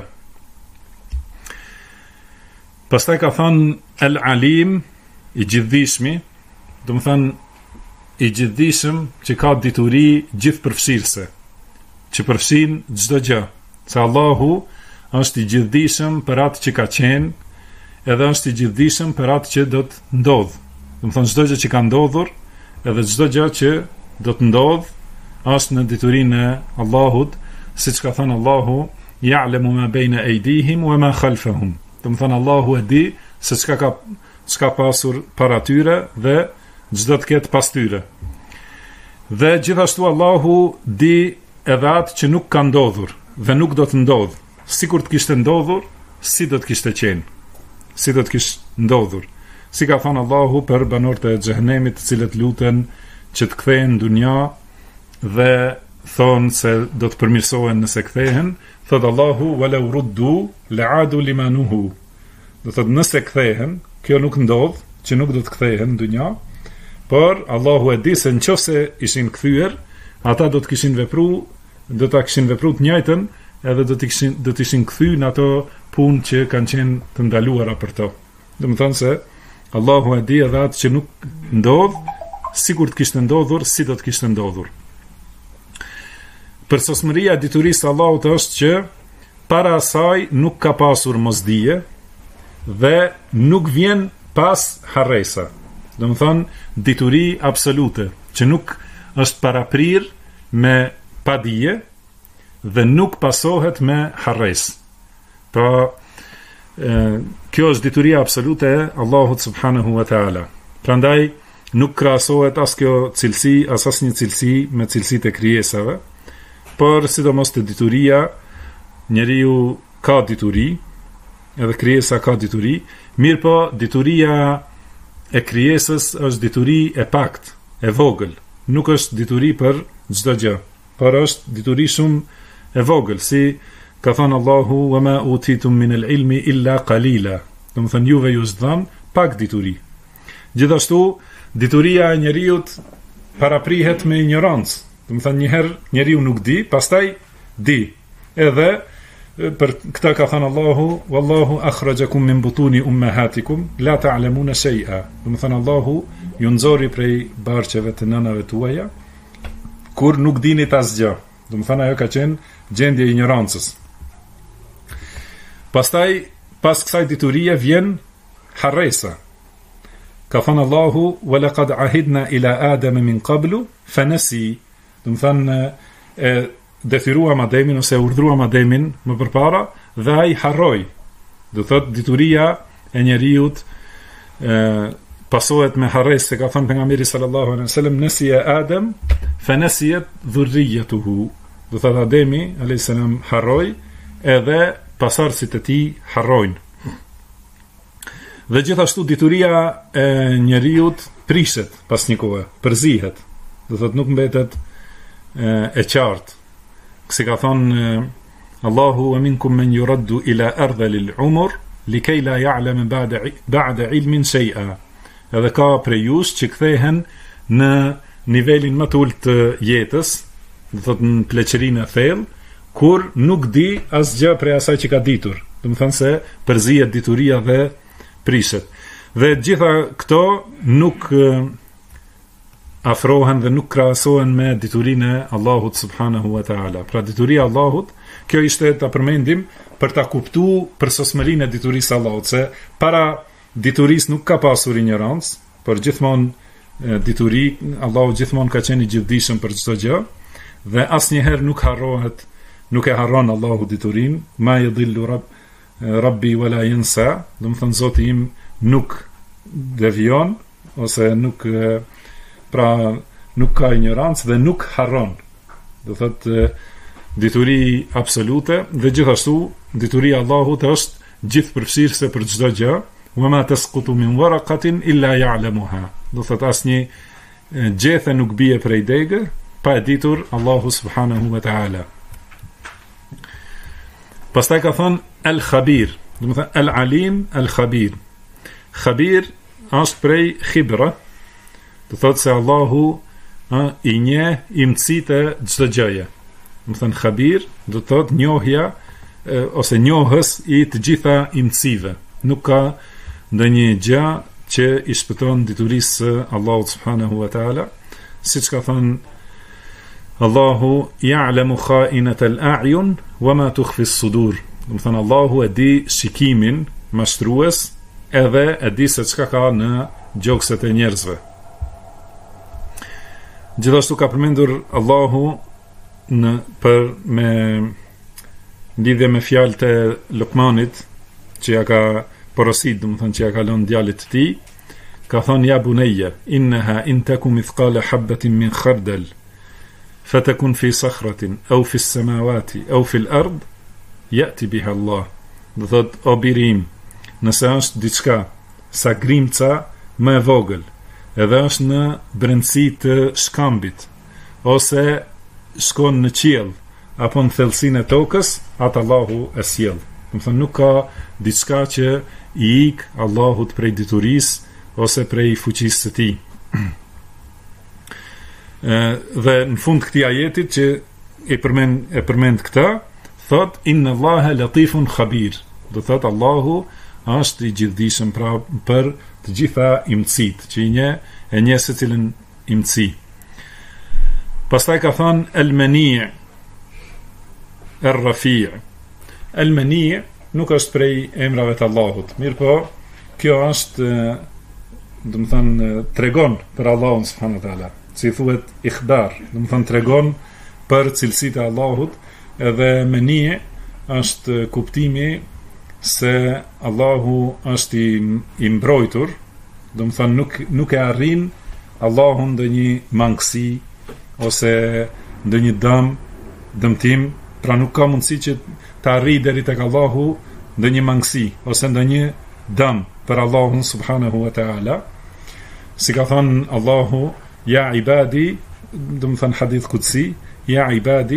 Pastaj ka thënë el-alim, i gjithdijshmi, do të thënë i gjithdijshëm që ka dituri gjithëpërfshirëse, që përfshin çdo gjë, se Allahu është i gjithdijshëm për atë që ka qenë, edhe është i gjithdijshëm për atë që do të ndodhë. Do të thonë çdo gjë që ka ndodhur, edhe çdo gjë që do të ndodh është në diturinë e Allahut, siç ka thënë Allahu ya'lamu ma bayna aydihim wa ma khalfahum. Do të thonë Allahu e di se çka pasur para tyre dhe çdo të ketë pas tyre. Dhe gjithashtu Allahu di edhe atë që nuk ka ndodhur dhe nuk do të ndodhë. Sikur të kishte ndodhur, si do të kishte qenë. Si do të kishte ndodhur. Si ka thënë Allahu për banorët e xhehenemit, të cilët luten që të kthehen në dunja dhe thonë se do të përmirësohen nëse kthehen, thot Allahu walau ruddu la'adu limanuhu. Do thot nëse kthehen, kjo nuk ndodh, që nuk do të kthehen në dunja, por Allahu e di se nëse ishin kthyer, ata do ta kishin vepruar të njëjtën, edhe do të ishin kthyer në ato punë që kanë qenë të ndaluara për to. Do të thonë se Allahu e di edhe atë që nuk ndodh, sikur të kishte ndodhur, si do të kishte ndodhur. Përsosmëria e diturisë Allahut është që para asaj nuk ka pasur mosdije dhe nuk vjen pas harresa. Do të thonë dituri absolute, që nuk është paraprir me padije dhe nuk pasohet me harres. Pra, kjo është dituria absolute e Allahut subhanahu wa taala. Prandaj nuk krahasohet as kjo cilësi, as asnjë cilësi me cilësitë e krijesave, por sidomos te dituria, njeriu ka dituri, edhe krijesa ka dituri, mirë po dituria e krijesës është dituri e pakt, e vogël, nuk është dituri për çdo gjë, por është dituri shumë e vogël, si ka thënë Allahu wa ma utitum min al-ilmi illa qalila. Do të thënë juve ju është dhënë pak dituri. Gjithashtu dituria e njeriut paraprihet me ignorancë. Do të thënë një herë njeriu nuk di, pastaj di. Edhe për këtë ka thënë Allahu wallahu akhrajakum min butuni ummahatikum la ta'lamuna shay'a. Do të thënë Allahu ju nxori prej barqeve të nënave tuaja kur nuk dinit asgjë. Do të thënë ajo ka qenë gjendje e ignorancës. Pastaj pas kësaj diturie vjen harresa. Ka thënë Allahu wa laqad ahidna ila adama min qablu fanasi. Do të thënë e detyruam Ademin ose urdhruam Ademin më përpara dhe ai harroi. Do thotë dituria e njeriut pasohet me harres, se ka thënë pejgamberi sallallahu alaihi wasallam nasiya Adam fanasiyat dhurriyyatuhu. Do thotë Ademi alayhis salam harroi edhe pasardhësit e tij harrojnë. Dhe gjithashtu dituria e njeriut prishet pas një kohe, përzihet. Do thotë nuk mbetet e qartë. Si ka thonë Allahu wa minkum man yuraddu ila ardhil umur likay la ya'lam ba'da ilmin shay'a. Edhe ka prej jush që kthehen në nivelin më të ulët të jetës, do thotë në pleqërinë e thellë, kur nuk di asgjë prej asaj që ka ditur. Do të thonë se përzihet dituria dhe prishet. Dhe gjitha këto nuk afrohen dhe nuk krahasohen me diturinë e Allahut subhanahu wa taala. Pra dituria e Allahut, kjo ishte ta përmendim për ta kuptuar përsosmërinë e diturisë së Allahut, se para diturisë nuk ka pasur ignorancë, por gjithmonë dituri, Allahu gjithmonë ka qenë i gjithdijshëm për çdo gjë dhe asnjëherë nuk harrohet, nuk e harron Allahu diturinë, ma yadhillu rabbi wala yansa. Do të thënë Zoti im nuk devion ose nuk ka ignorancë dhe nuk harron. Do thotë dituri absolute dhe gjithashtu dituria e Allahut është gjithëpërfshirëse për çdo gjë. Wa ma tasqutu min waraqatin illa ya'lamuha. Do thotë asnjë gjethe nuk bie prej degë pa e ditur Allahu subhanahu wa ta'ala. Pastaj ka thënë al-khabir, do të thënë al-alim, al-khabir. Khabir është prej khibra. Do thotë se Allahu i njeh imësitë e çdo gjëje. Do thënë khabir, do thotë njohja ose njohës i të gjitha imësive. Nuk ka ndonjë gjë që i shpëton diturisë së Allahut subhanahu wa taala, siç ka thënë Allahu ya'lamu kha'inata al-a'yun wa ma tukhfi as-sudur. Do thënë Allahu e di shikimin mashtrues edhe e di se çka ka në gjokset e njerëzve. Gjithashtu ka përmendur Allahu me lidhje me fjalët e Lukmanit që ja ka porosit, do të thënë që ja ka lënë djalit të tij, ka thonë ja bunayya innaha in taku mithqala habatin min khardal fatakun fi sakhratin aw fi as-samawati aw fi al-ard ya'ti biha Allah. Do thot o birim, nëse është diçka sa grimca më e vogël, edhe është në brendësi të shkambit, ose shkon në qiell apo në thellësinë e tokës, atë Allahu e sjell. Do të thonë nuk ka diçka që i ik Allahut prej diturisë ose prej fuqisë së tij. Dhe në fund të këtij ajetit që e përmend këtë, thot inna Allaha latifun khabir. Do thot Allahu është i gjithdijshëm pra për të gjitha imëcit, që i nje se cilën imëci. Pastaj ka thënë el-mani' er-rafi'. El-mani' nuk është prej emrave të Allahut, mirë po, kjo është, do të thënë, tregon për Allahun subhanahu wa taala, si thuhet ikhbar, do të thënë tregon për cilësitë e Allahut, edhe mani' është kuptimi se Allahu është i mbrojtur, do të thënë nuk e arrin Allahun ndonjë mangësi ose ndonjë dëmtim, pra nuk ka mundësi që të arrijë deri tek Allahu ndonjë mangësi ose ndonjë dëm për Allahun subhanahu wa taala. Si ka thënë Allahu, ja ibadi, do të thënë hadith qudsi, ja ibadi,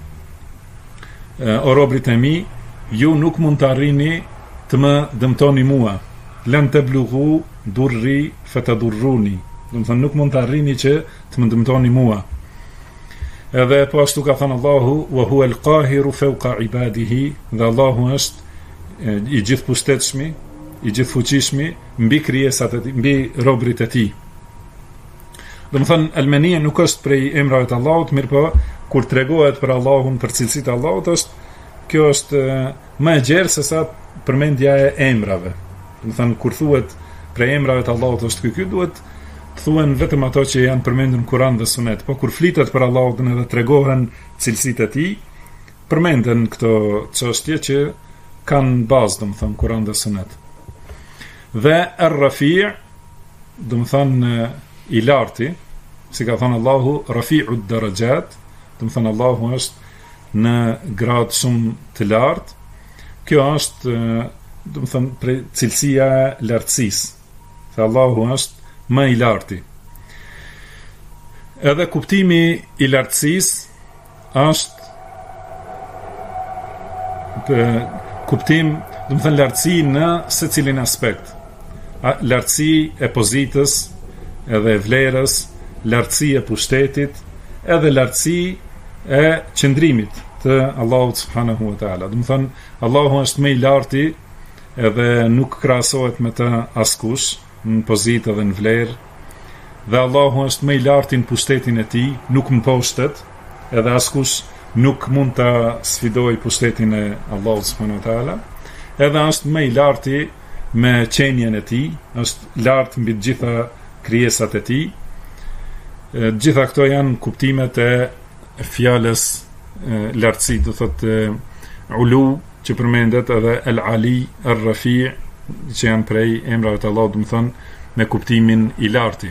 o robrit e mi, ju nuk mund të arrini të më dëmtoni mua, lan tablughu durri fatadurruni. Do të thënë nuk mund të arrini që të më dëmtoni mua. Edhe po ashtu ka thënë Allahu, wa huwa al-qahiru fawqa ibadihi, dhe Allahu është i gjithë pushtetshmi, i gjithë fuqishmi mbi krijesat e tij, mbi robërit e tij. Do të thënë al-mani nuk është prej emrave të Allahut, mirë po kur tregohet për Allahun, për cilësitë e Allahut, kjo është më e gjerë se sa përmendja e emrave. Do të thënë kur thuhet prej emrave të Allahut është ky, duhet të thuhen vetëm ato që janë përmendur në Kur'an dhe Sunet. Po kur flitet për Allahun edhe tregohen cilësitë e tij, përmenden këto çështje që kanë bazë, do të thënë Kur'an dhe Sunet. Dhe ar-rafi', do të thënë i larti, si ka thënë Allahu, rafi'ud darajat, do të thënë Allahu është në grad shumë të lartë. Kjo është, do të thënë, për cilësia e lartësisë. Se Allahu është më i larti. Edhe kuptimi i lartësisë është kuptim, do të thënë, lartësi në secilin aspekt. Lartësi e pozitës, edhe e vlerës, lartësi e pushtetit, edhe lartësi e qëndrimit të Allahut subhanahu wa taala. Do të thënë Allahu është më i larti edhe nuk krahasohet me të askush në pozitë edhe në vlerë. Dhe Allahu është më i larti në pushtetin e tij, nuk mposhtet, edhe askush nuk mund ta sfidojë pushtetin e Allahut subhanahu wa taala. Edhe është më i larti me qenjen e tij, është lart mbi të gjitha krijesat e tij. Gjitha këto janë kuptimet e fjalës lartësi, do thotë ulu që përmendet, edhe el-ali, el-rafi' që janë prej emrave të Allahut, do të thonë me kuptimin i larti.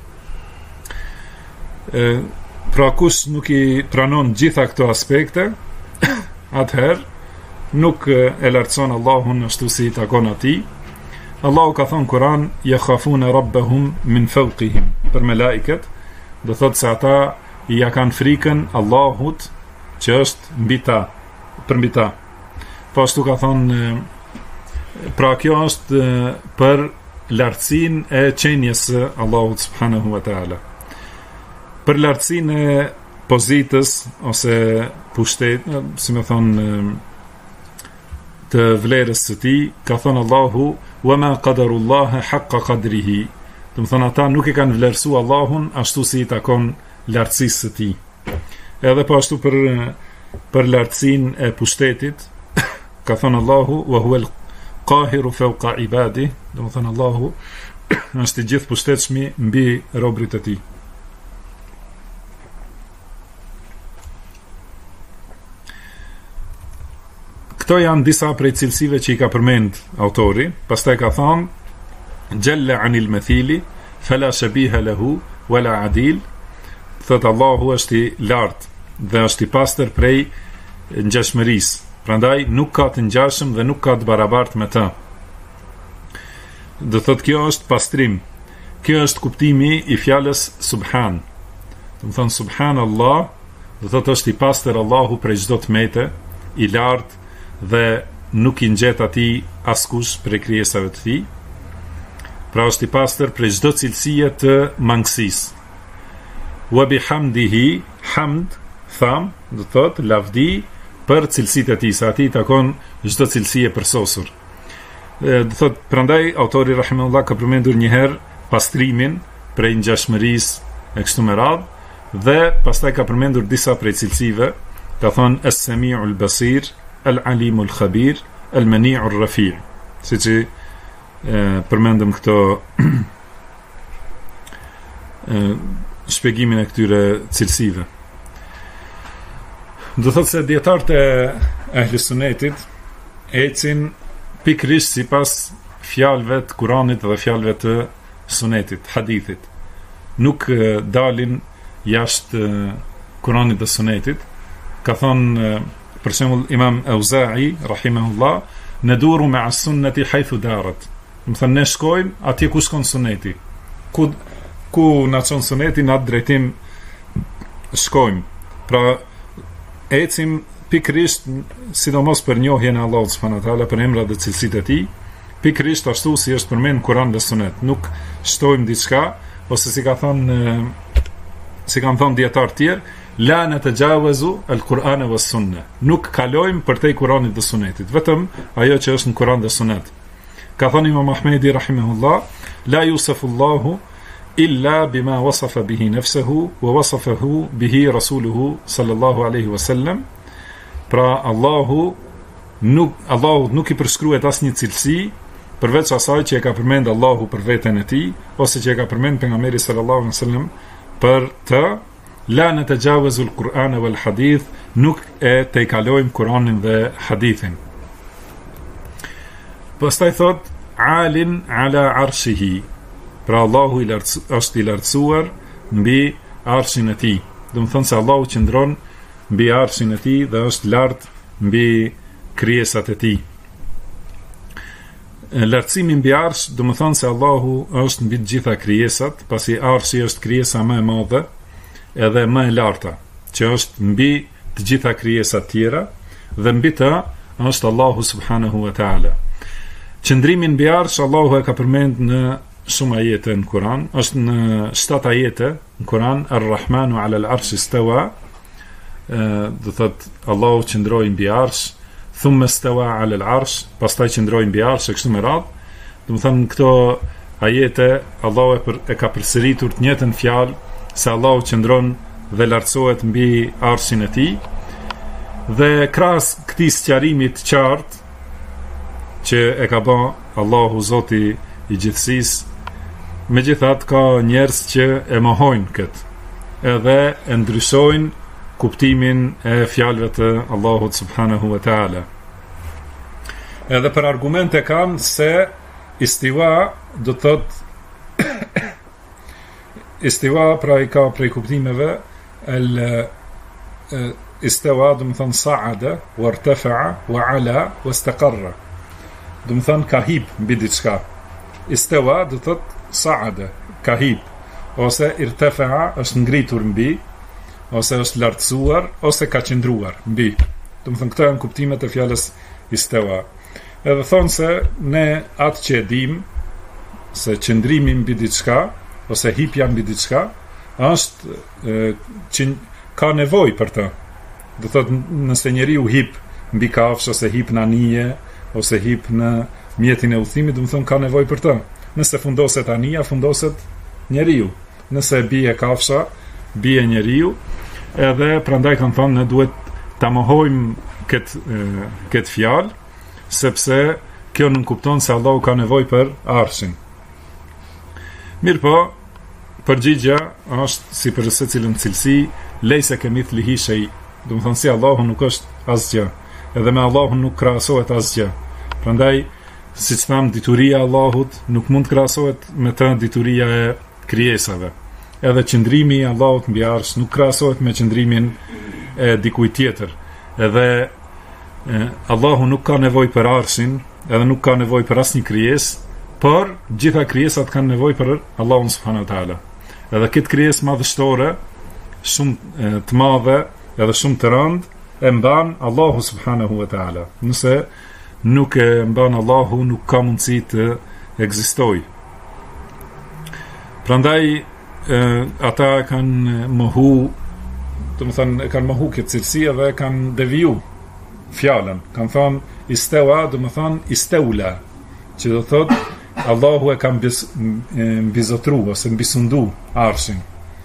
Pra kush nuk i pranon gjitha këto aspekte, atëherë nuk e lartëson Allahun ashtu si i takon atij. Allahu ka thënë Kur'an, yakhafuna rabbahum min fawqihim, për melaiket, do thotë se ata i ja kanë frikën Allahut që është mbi ta, përmbi ta. Po ashtu ka thonë, pra kjo është për lartësinë e qenjes së Allahut subhanahu wa taala. Për lartësinë e pozitës ose pushtet, si më thonë, të vlerës së tij, ka thonë Allahu, wa ma qadarullaha haqqa qadrihi. Do të thonë ata nuk e kanë vlerësuar Allahun ashtu si i takon lartësisë së tij. Edhe po ashtu për lartësinë e pushtetit, ka thonë Allahu, wa huwa al-qahiru fawqa ibadihi, do të thonë Allahu është i gjithë pushtetshmi mbi robërit e tij. Këto janë disa prej cilësive që i ka përmend autori. Pastaj ka thonë Gjelle anil methili fela shabiha lahu wala adil. Thot Allahu është i lartë dhe është i pastër prej ngjashmërisë. Prandaj nuk ka të ngjashëm dhe nuk ka të barabartë me të. Do thot kjo është pastrim. Kjo është kuptimi i fjalës subhan. Do të thonë subhanallah, do thot është i pastër Allahu prej çdo tmete, i lartë dhe nuk i ngjet atij askush prej krijesave të tij. Pra është i pastër prej çdo cilësie të mangësisë. Wa bihamdihi, hamd, tham, do thot lavdi për cilësitë e tij, sa atij takon çdo cilësi e përsosur. Do thot prandaj autori rahimahullah ka përmendur një herë pastrimin prej ngjashmërisë e kështu me radhë dhe pastaj ka përmendur disa prej cilësive, ka thonë as-sami'ul basir, al-alimul khabir, al-mani'ur rafi'. Siç përmendëm këto shpjegimin e këtyre cilësive. Do thotë se dietarët e ehli sunetit ecin pikërisht sipas fjalëve të Kuranit dhe fjalëve të sunetit, hadithit. Nuk dalin jashtë Kuranit dhe sunetit. Ka thonë për shembull Imam Auza'i rahimahullah, naduru ma'a sunnati haythu darat. Do të thonë ne shkojmë atje ku shkon suneti. Ku na çon suneti në atë drejtim shkojmë. Pra ecim pikërisht sidomos për njohjen e Allahut subhanahu wa taala, për emrat dhe cilësitë e tij, pikërisht ashtu si është përmend Kur'an dhe Sunet. Nuk shtojmë diçka ose si kanë thënë dietar të tjerë, la natajawazu al-Qur'ana was-Sunnah. Nuk kalojmë përtej Kur'anit dhe Sunetit, vetëm ajo që është në Kur'an dhe Sunet. Ka thënë Imam Ahmedi rahimahullah, la yusafu Allahu illa bima wasafa bihi nafsuhu wa wasafahu bihi rasuluhu sallallahu alaihi wasallam. Pra Allahu nuk i përshkruhet asnjë cilësi përveç asaj që e ka përmend Allahu për veten e tij ose që e ka përmend pejgamberi sallallahu alaihi wasallam për të. La natajawazu al-Qur'ana wal hadith, nuk e tejkalojmë Kur'anin dhe hadithin. Pastaj thot alin ala arshihi. Pra Allahu është i lartësuar mbi arshin e tij. Do të thonë se Allahu qëndron mbi arshin e tij dhe është lart mbi krijesat e tij. Lartësimi mbi arsh do të thonë se Allahu është mbi të gjitha krijesat, pasi arshi është krijesa më e madhe edhe më e larta, që është mbi të gjitha krijesat tjera dhe mbi të është Allahu subhanahu wa taala. Qëndrimin mbi arsh Allahu e ka përmend në shumë ajete në Kur'an, është në 7 ajete në Kur'an, Ar-Rahmanu 'ala al-'arshi istawa, do thot Allahu qëndroi mbi arsh, thumma istawa 'ala al-'arsh, pastaj qëndroi mbi arsh e kështu me radhë. Do të thonë këto ajete Allahu e ka përsëritur të njëjtën fjalë se Allahu qëndron dhe lartësohet mbi arshin e tij. Dhe krahas këtij sqarimi të qartë që e ka bën Allahu Zoti i gjithësisë, megjithatë ka njerëz që e mohojnë këtë, edhe e ndryshojnë kuptimin e fjalëve të Allahut subhanahu wa taala. Edhe për argumente kanë se istiwa do të thotë istiwa pra i ka prej kuptimeve istawa do të thonë sa'ada wa irtafa'a wa 'ala wa istaqarra. Do të thonë ka hip mbi diçka. Istawa do të thotë sa'ada, ka hip, ose irtafa'a është ngritur mbi, ose është lartësuar, ose ka qëndruar mbi. Do të thonë këto janë kuptimet e fjalës istawa. Edhe thonë se ne atë që e dim se qëndrimi mbi diçka ose hipja mbi diçka është që ka nevojë për të. Do thotë nëse njeriu hip mbi kafshë ose hip në anije ose hip në mjetin e udhëtimit, do të thonë ka nevojë për të. Nëse fundoset anija, fundoset njeriu. Nëse bie kafsha, bie njeriu. Edhe prandaj kanë thonë ne duhet ta mohojmë këtë fjalë, sepse kjo nuk kupton se Allahu ka nevojë për arshin. Mirë po, përgjigja është si për secilën cilësi, lejse kemithlihi shay. Do të thonë se Allahu nuk është asgjë, edhe me Allahun nuk krahasohet asgjë. Prandaj siç tham, dituria e Allahut nuk mund krahasohet me të dituria e krijesave. Edhe qëndrimi i Allahut mbi arsh nuk krahasohet me qëndrimin e dikujt tjetër. Edhe Allahu nuk ka nevojë për arshin, edhe nuk ka nevojë për asnjë krijesë, por gjitha krijesat kanë nevojë për Allahun subhanahu wa taala. Edhe këtë krijesë madhështore, shumë të madhe edhe shumë të rëndë, e mban Allahu subhanahu wa taala. Nëse nuk e mban Allahu, nuk ka mundësi të ekzistojë. Prandaj ata kanë mohu, domethënë kanë mohu këtë cilësi dhe kanë deviju fjalën. Kanë thënë istawa, domethënë istaula, që do thotë Allahu e ka mbizotru ose mbisundu arshin.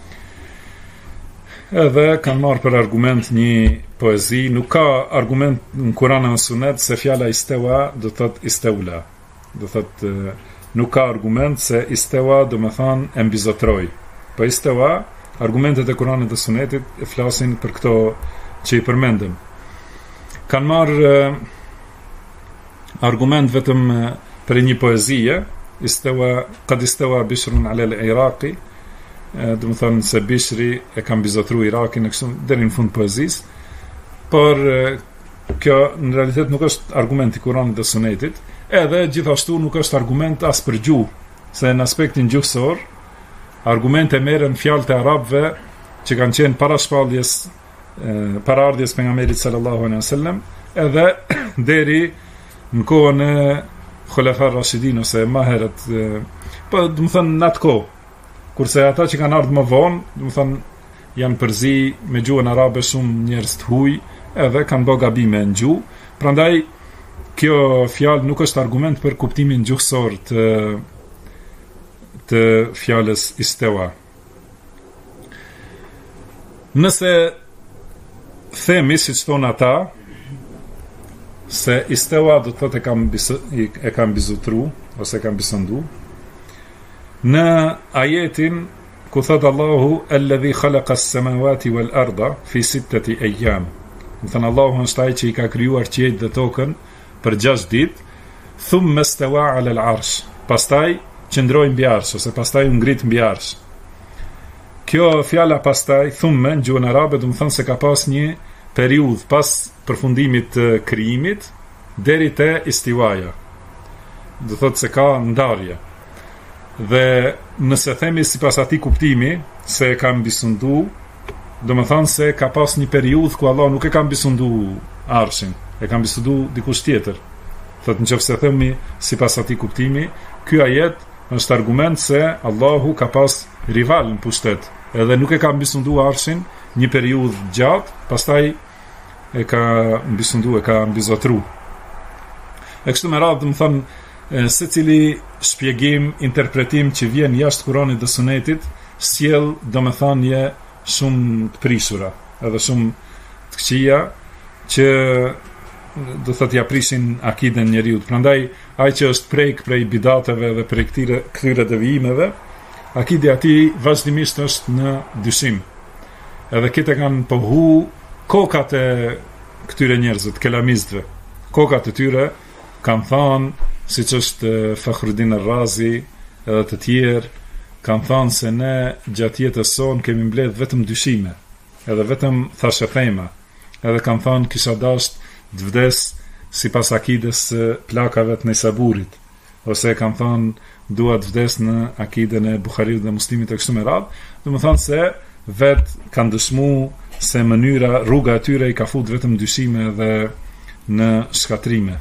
Edhe kanë marrë për argument një poezi, nuk ka argument në Kur'an e Sunet se fjala istawa do thotë istaula. Do thotë nuk ka argument se istawa do të thonë e mbizotroi. Po istawa, argumentet e Kur'anit dhe Sunetit flasin për këto që i përmendëm. Kanë marrë argument vetëm për një poezie, istawa qad istawa Bishrun ala al-Iraqi, do të thonë se Bishri e ka mbizotruar Irakin deri në fund poezisë, por kjo në realitet nuk është argument i Kuranit dhe Sunetit, edhe gjithashtu nuk është argument as për gjuhë, se në aspektin gjuhësor, argumente merren fjalët e arabëve që kanë qenë para shpalljes, para ardhjes pejgamberit sallallahu alaihi wasallam, edhe deri në kohën e Khulafa Rashidin ose më herët, po do të thonë në atë kohë. Kurse ata që kanë ardhur më vonë, do të thonë janë përzi me gjuhën arabe shumë njerëz të huaj, edhe kanë bërë gabime në gjuhë. Prandaj kjo fjalë nuk është argument për kuptimin gjuhësor të fjalës istawa. Nëse themi siç thonë ata se istawa do të thotë e ka mbizotru ose e ka mbisondu, në ajetin ku thot Allahu alladhi khalaqa as-samawati wal arda fi 6 ayyam. Do thënë Allahu është ai që i ka krijuar qiejt dhe tokën për 6 ditë, thumma stawa ala al-arsh. Pastaj qëndroi mbi arsh ose pastaj u ngrit mbi arsh. Kjo fjala pastaj, thumma në gjuhën arabe, do të thonë se ka pas një periudhë pas përfundimit të krijimit deri te istiwaja. Do thotë se ka ndarje. Dhe nëse themi sipas atij kuptimi se e ka mbisundu, do të thonë se ka pas një periudhë ku Allah nuk e ka mbisundu arshin, e ka mbisundu dikush tjetër. Thotë nëse themi sipas atij kuptimi, ky ajet është argument se Allahu ka pas rival në pushtet, edhe nuk e ka mbisundu arshin një periudhë gjatë, pastaj e ka mbisundu, e ka mbizotru. E kështu me radhë, do të thonë se cili shpjegim, interpretim që vjen jashtë Kuranit dhe Sunetit, sjell domethënie shumë të prishura, edhe shumë të këqija, që do thotë ja prishin akiden njeriut. Prandaj ai që është prej bidateve dhe prej këtyre devijimeve, akide atij vazhdimisht është në dyshim. Edhe këtë kanë pohu kokat e këtyre njerëzve, kelamistëve. Kokat e tyre kanë thënë, siç është Fakhruddin Ar-Razi edhe të tjerë, kanë thënë se ne gjatë jetës sonë kemi mbledh vetëm dyshime, edhe vetëm thashëthema, edhe kanë thënë kisha dashur të vdes sipas akides plakave të Nesaburit, ose kanë thënë dua të vdes në akiden e Buhariut dhe Muslimit e kështu me radhë, do të thonë se vetë kanë dëshmuar se mënyra, rruga e tyre i ka fut vetëm dyshime dhe në shkatrime.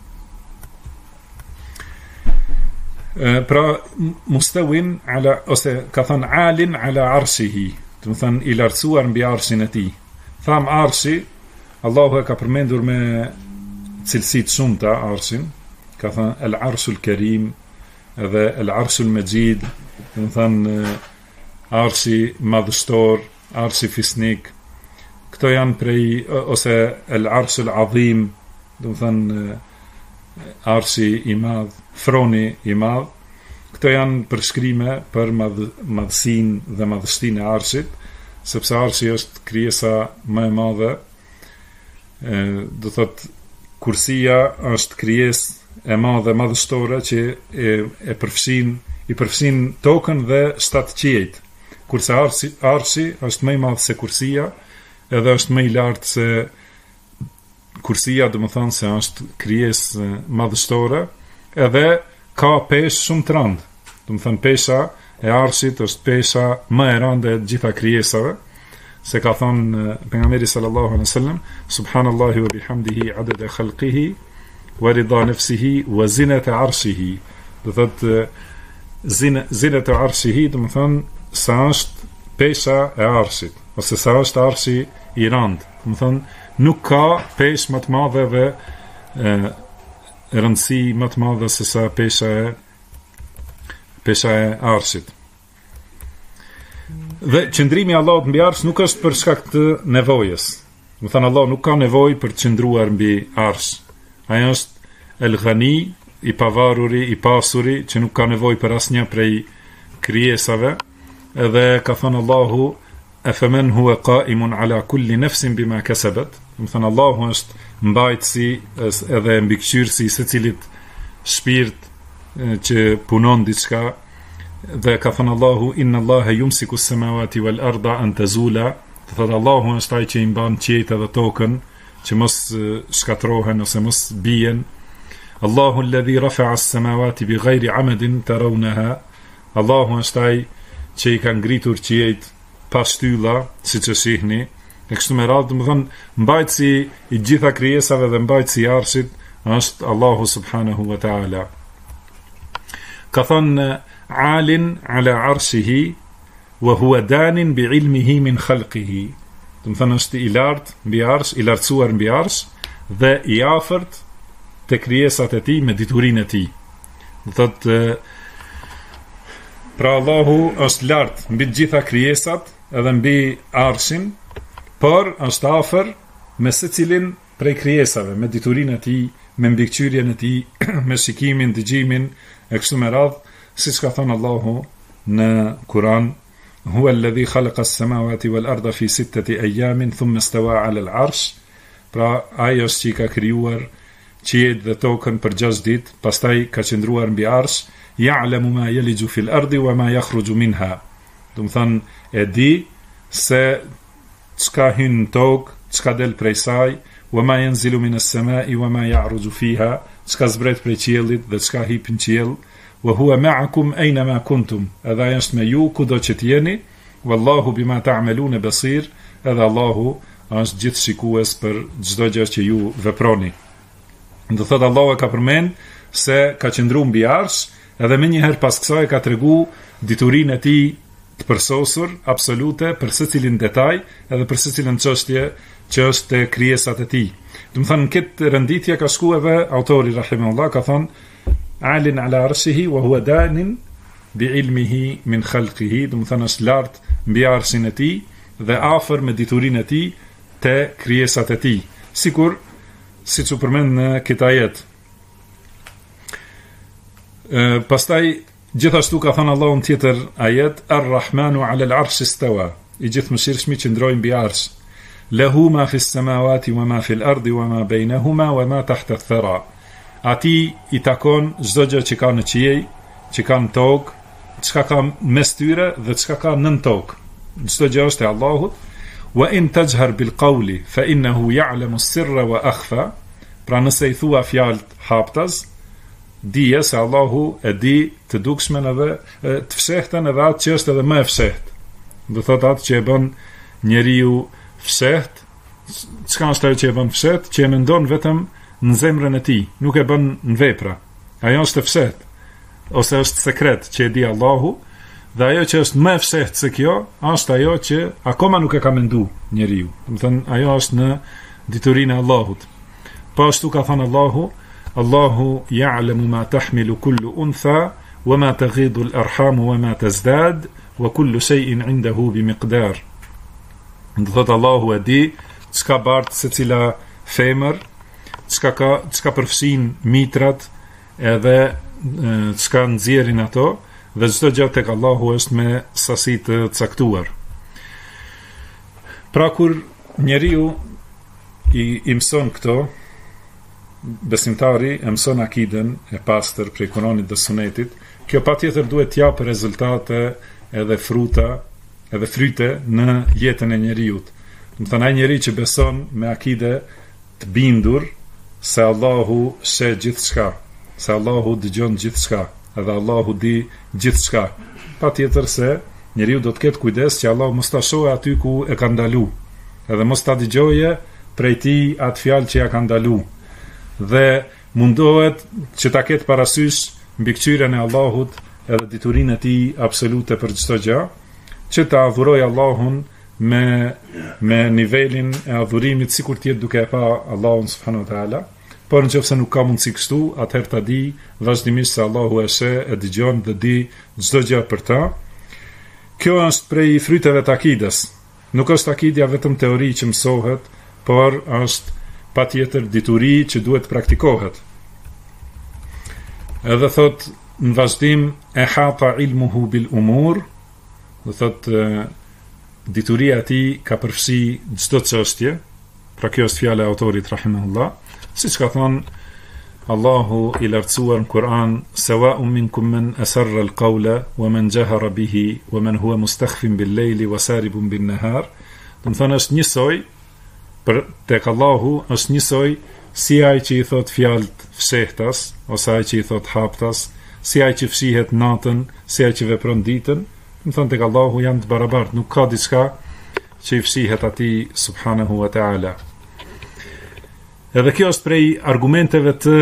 Pra mustawin ala, ose ka thënë alin ala arshihi, do të thonë i lartësuar mbi arshin e tij. Tham arshi, Allahu e ka përmendur me cilësi të shumta arshin, ka thënë el arshul karim edhe el arshul majid, do të thonë arshi madhështor, arshi fisnik. Këto janë prej, ose el arshul azim, do të thonë arshi i madh, froni i madh. Këto janë përshkrime për madhësinë dhe madhështinë e arshit, sepse arshi është krijesa më e madhe. Do thotë kursia është krijesë e madhe madhështore që i përfshin tokën dhe 7 qiejt, kurse arshi është më i madh se kursia, edhe është më i lartë se kursia, do të thonë se është krijesë madhështore, edhe ka peshë shumë të rëndë. Do të thonë pesha e arshit është pesha më e rëndë e gjitha krijesave, se ka thonë pejgamberi sallallahu alaihi wasallam, subhanallahi wa bihamdihi adada khalqihi wa rida nafsihi wa zinata arshihi. Do thotë zinata arshihi, do të thonë sa është pesha e arshit, ose sa është arshi i rëndë. Do të thonë nuk ka peshë më të madhe dhe rëndësi më të madhe se sa pesha e arshit. Dhe qëndrimi i Allahut mbi arsh nuk është për shkak të nevojës. Do thënë Allah nuk ka nevojë për të qëndruar mbi arsh. Ai është el-Ghani, i pavaruri, i pasuri, që nuk ka nevojë për asnjë prej krijesave. Edhe ka thënë Allahu, afaman huwa qa'imun ala kulli nafsin bima kasabat. Do thënë Allahu është mbajtësi edhe mbikëqyrësi i secilit shpirt që punon diçka. Dhe ka thënë Allahu, inna Allaha yumsiku as-samawati wal arda an tazula. Do thënë Allahu është ai që i mban qiejt edhe tokën që mos shkatrohen ose mos bien. Allahu alladhi rafa'a as-samawati bighayri 'amadin tarawnaha. Allahu është ai që i ka ngritur qiejt pa shtylla, siç e shihni. E kështu me radhë, do të thonë mbajtësi i gjitha krijesave dhe mbajtësi i arshit është Allahu subhanahu wa ta'ala. Ka thënë alin ala arshihi wa huwa danin bi ilmihi min khalqihi. Do të thonë është i lartë mbi arsh, i lartësuar mbi arsh dhe i afërt te krijesat e tij me diturinë e tij. Do thotë pra Allahu është lart mbi të gjitha krijesat edhe mbi arshin, por është afër me secilin prej krijesave, me diturinë e tij, me mbikëqyrjen e tij, me shikimin, dëgjimin e kështu me radhë, siç ka thënë Allahu në Kur'an, huwa alladhi khalaqa as-samawati wal arda fi 6 ayamin thumma istawa 'ala al-'arsh. Pra ai është që i ka krijuar qiejt dhe tokën për 6 ditë, pastaj ka qëndruar mbi arsh, ya'lamu ma yaliju fil ardi wa ma yakhruju minha. Do të thonë e di se çka hyn në tokë, çka del prej saj, wa ma yanzilu min as-sama'i wa ma ya'ruju fiha, çka zbret prej qiellit dhe çka hip në qiell, wa huwa ma'akum aynama kuntum. Edhe ai është me ju kudo që të jeni, wallahu bima ta'maluna basir. Edhe Allahu është gjithshikues për çdo gjë që ju veproni. Do thotë Allahu e ka përmend se ka qëndruar mbi arsh, edhe më njëherë pas kësaj ka tregu diturinë e tij të përsosur, absolute, për secilin detaj, edhe për secilën çështje që është te krijesat e tij. Do të thonë këtë renditje ka shkuar edhe autori rahimahullah, ka thonë alin ala arshihi wa huwa danin bi ilmihi min khalqihi. Do të thonë është lart mbi arshin e tij dhe afër me diturinë e tij te krijesat e tij. Siç u përmend në këtë ajet. Pastaj gjithashtu ka thënë Allahu në tjetër ajet, Ar-Rahmanu 'ala al-'arshi istawa. I gjithëmshirshmi qëndroi mbi arsh. Lahu ma fi as-samawati wa ma fi al-ardi wa ma baynahuma wa ma tahta ath-thara. Ati i takon çdo gjë që ka në qiej, që ka në tokë, çka ka mes tyre dhe çka ka nën tokë. Çdo gjë është e Allahut. Wa in tajhar bil qawli fa innahu ya'lamu as-sirra wa akhfa. Pra nëse i thua fjalë haptas, dije se Allahu e di të dukshmen edhe të fshehtën edhe atë që është edhe më e fshehtë. Do thotë atë që e bën njeriu fshehtë, çka është ajo që e bën fshehtë, që e mendon vetëm në zemrën e tij, nuk e bën në vepra. Ajo është e fshehtë, ose është sekret që e di Allahu, dhe ajo që është më e fshehtë se kjo, është ajo që akoma nuk e ka menduar njeriu. Do thënë ajo është në diturinë e Allahut. Po ashtu ka thënë Allahu, Allahu ya'lamu ma tahmilu kullu untha wa ma taghidu al-arham wa ma tazdad wa kullu shay'in 'indahu bi miqdar. Do thotë Allahu e di çka bart secila femër, çka përfshin mitrat edhe çka nxjerrin ato, dhe çdo gjë tek Allahu është me sasi të caktuar. Pra kur njeriu i mëson këto, besimtari e mëson akiden e pastër prej Kuranit dhe Sunetit, kjo patjetër duhet t'japë rezultate edhe fruta, edhe fryte në jetën e njeriut. Do të thonë ai njeri që beson me akide të bindur se Allahu sheh gjithçka, se Allahu dëgjon gjithçka, edhe Allahu di gjithçka. Patjetër se njeriu do të ketë kujdes që Allahu mos ta shohë aty ku e ka ndalu, edhe mos ta dëgjoje prej tij atë fjalë që ja ka ndalu. Dhe mundohet që ta ketë parasysh mbikëqyrjen e Allahut edhe diturinë e tij absolute për çdo gjë, që ta adhuroj Allahun me nivelin e adhurimit sikur të jetë duke e pa Allahun subhanahu wa taala. Por nëse nuk ka mundësi kështu, atëherë ta di vazhdimisht se Allahu e sheh, e dëgjon dhe di çdo gjë për ta. Kjo është prej fryteve të akides. Nuk është akidja vetëm teori që mësohet, por është patjetër dituri që duhet praktikohet. Edhe thot në vazhdim e hata ilmuhu bil umur, do thot dituria e tij ka përfshi çdo çështje. Pra kjo është fjala e autorit rahimahullah, siç ka thonë Allahu i lartësuar në Kur'an, sawa'un minkum man asarra al-qawla wa man jahara bihi wa man huwa mustakhfin bil-layli wa saribun bin-nahar. Do të thonë është njësoj për tek Allahu, është njësoj si ai që i thot fjalët fshehtas ose ai që i thot haptas, si ai që fshihet natën, si ai që vepron ditën. Do të thonë tek Allahu janë të barabartë, nuk ka diçka që i fshihet atij subhanahu wa ta'ala. Edhe kjo është prej argumenteve të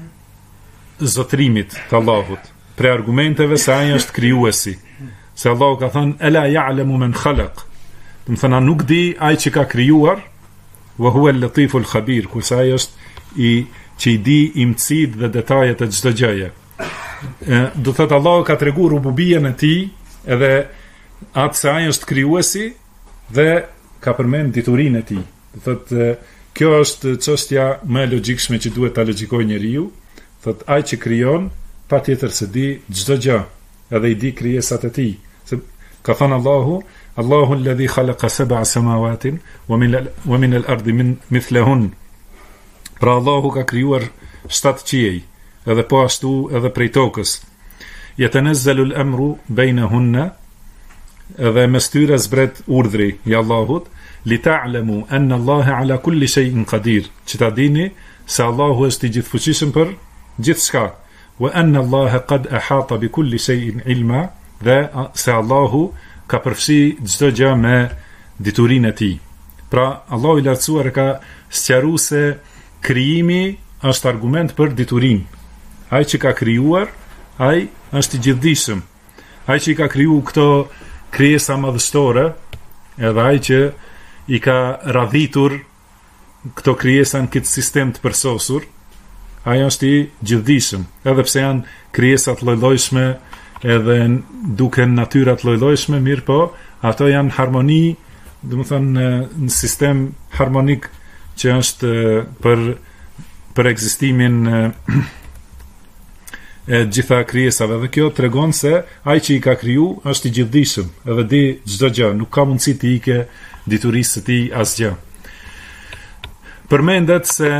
zotrimit të Allahut, prej argumenteve se ai është krijuesi. Se Allahu ka thënë ela ya'lamu man khalaq. Do të thonë nuk di ai që ka krijuar, wa huwa al-latiful khabir, kurse ai është që i di imësit dhe detajet e çdo gjëje. Do thotë Allahu ka treguar rububien e tij, edhe atë se ai është krijuesi dhe ka përmend diturinë e tij. Do thotë kjo është çështja më e logjikshme që duhet ta logjikojë njeriu. Thot ai që krijon, patjetër se di çdo gjë, edhe i di krijesat e tij. Se ka thënë Allahu alladhi khalaqa sab'a samawatin wa min al-ardi mithlahun. Pra Allahu ka krijuar 7 qiej, edhe po ashtu edhe prej tokës. Yatanazzalu al-amru bainahunna, edhe mes tyre zbret urdhri i Allahut. Li ta'lamu anna Allaha ala kulli shay'in qadir, që ta dini se Allahu është i gjithfuqishëm për gjithçka, wa anna Allaha qad ahata bi kulli shay'in ilma, dhe se Allahu ka përfshi çdo gjë me diturinë e tij. Pra Allahu i lartësuar ka sqaruar se krijimi është argument për diturinë. Ai që ka krijuar, ai është i gjithdijshëm. Ai që i ka krijuar këto krijesa madhështore, edhe ai që i ka radhitur këto krijesa në këtë sistem të përsosur, ai është i gjithdijshëm, edhe pse janë krijesa të lloj-llojshme, edhe duken natyra të lloj-llojshme, mirë po, ato janë harmoni, domethënë në sistem harmonik që është për ekzistimin e gjitha krijesave. Dhe kjo tregon se ai që i ka kriju është i gjithdijshëm, edhe di çdo gjë, nuk ka mundësi të ikë diturisë së tij asgjë. Përmendet se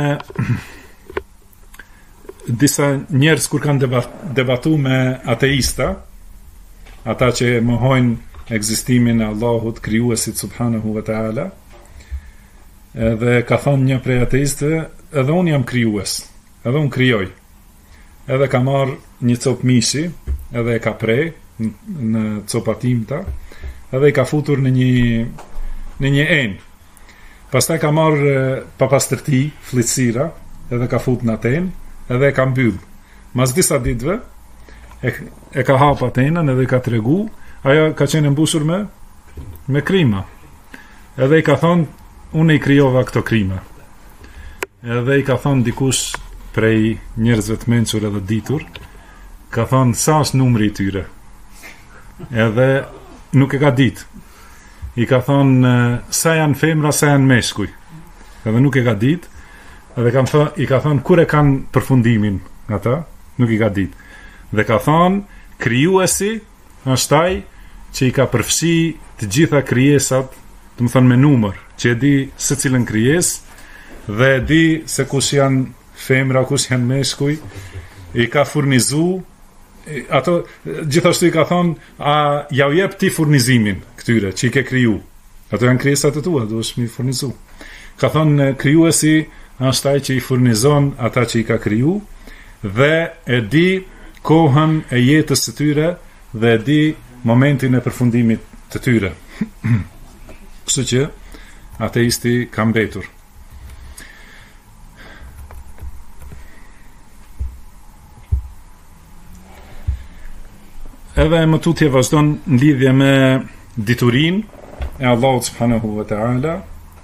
disa njerëz kur kanë debatu me ateista, ata që mohojnë ekzistimin e Allahut, krijuesit subhanahu wa taala, edhe ka thënë një prej ateistëve, edhe unë jam krijues, edhe unë krijoj. Edhe ka marrë një copë mishi, edhe e ka prej në copat timta, edhe i ka futur në një enë. Pastaj ka marrë papastërti, fllëtsira, edhe ka futur në atë enë, edhe e ka mbyll. Mas disa ditëve e ka hap atë enën edhe ka tregu, ajo ka qenë mbushur me krima. Edhe i ka thonë, unë i krijova këto krima. Edhe i ka thonë dikush prej njerëzve të mençur edhe ditur, ka thonë sa është numri i tyre. Edhe nuk e ka ditë. I ka thonë sa janë femra, sa janë meshkuj. Edhe nuk e ka ditë. Edhe i ka thonë kur e kanë përfundimin ata, nuk i ka ditë. Dhe ka thonë krijuesi është ai që i ka përfshi të gjitha krijesat, do të thonë me numër, që e di secilën krijesë dhe e di se kush janë femra, kush janë meshkuj, i ka furnizu, ato gjithashtu i ka thonë, a ja u jep ti furnizimin këtyre që i ke kriju. Ato janë krijesat e tua, duhesh mi furnizu. Ka thonë krijuesi është ai që i furnizon ata që i ka kriju dhe e di kohën e jetës së tyre dhe e di momentin e përfundimit të tyre. Kështu që ateisti ka mbetur. Edhe më tutje vazhdon në lidhje me diturin e Allahut subhanahu wa ta'ala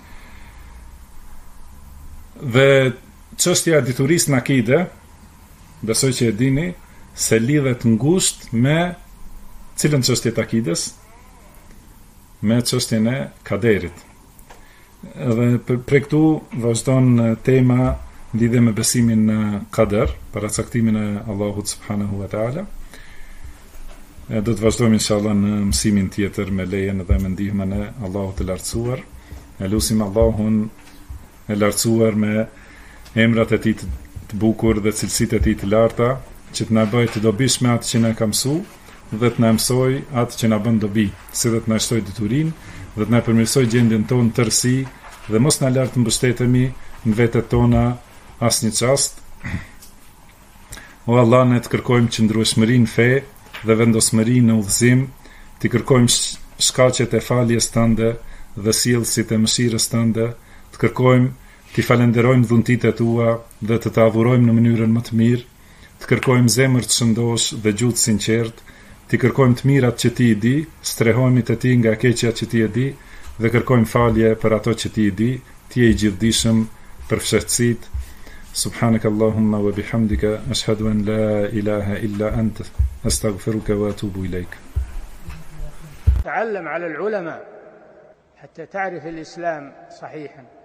dhe çështja e diturisë në akide, besoj që e dini se lidhet ngusht me cilën çështje të akides, me çështjen e kaderit. Edhe për këtu vazhdon tema lidhje me besimin në kader, paracaktimin e Allahut subhanahu wa ta'ala. Do të vazhdojmë inshallah në mësimin tjetër me lejen dhe me ndihmën e Allahut të lartësuar. E lutim Allahun e lartësuar me emrat e tij të bukur dhe cilësitë e tij të larta, që të na bëjë të dobishme atë që na ka mësuar dhe të na mësoj atë që na bën dobi, si dhe të na shtoj diturinë dhe të na përmirësoj gjendjen tonë tërësi dhe mos na lart të mbështetemi në vetet tona asnjë çast. O Allah, ne të kërkojmë qëndrueshmërinë fe dhe vendosmëri në udhëzim, të kërkojmë shkaqet e faljes tënde dhe sjellësit e mëshirës tënde, të kërkojmë të falenderojmë dhuntitë e tua dhe të adhurojmë në mënyrën më të mirë, të kërkojmë zemër të shëndosh dhe gjuhë sinqert, të kërkojmë të mirat që ti i di, strehojmë të ti nga keqja që ti e di dhe kërkojmë falje për ato që ti i di, ti e i gjithdijshëm për fshehtësitë. سبحانك اللهم وبحمدك أشهد أن لا إله إلا أنت أستغفرك وأتوب إليك. تعلم على العلماء حتى تعرف الإسلام صحيحا.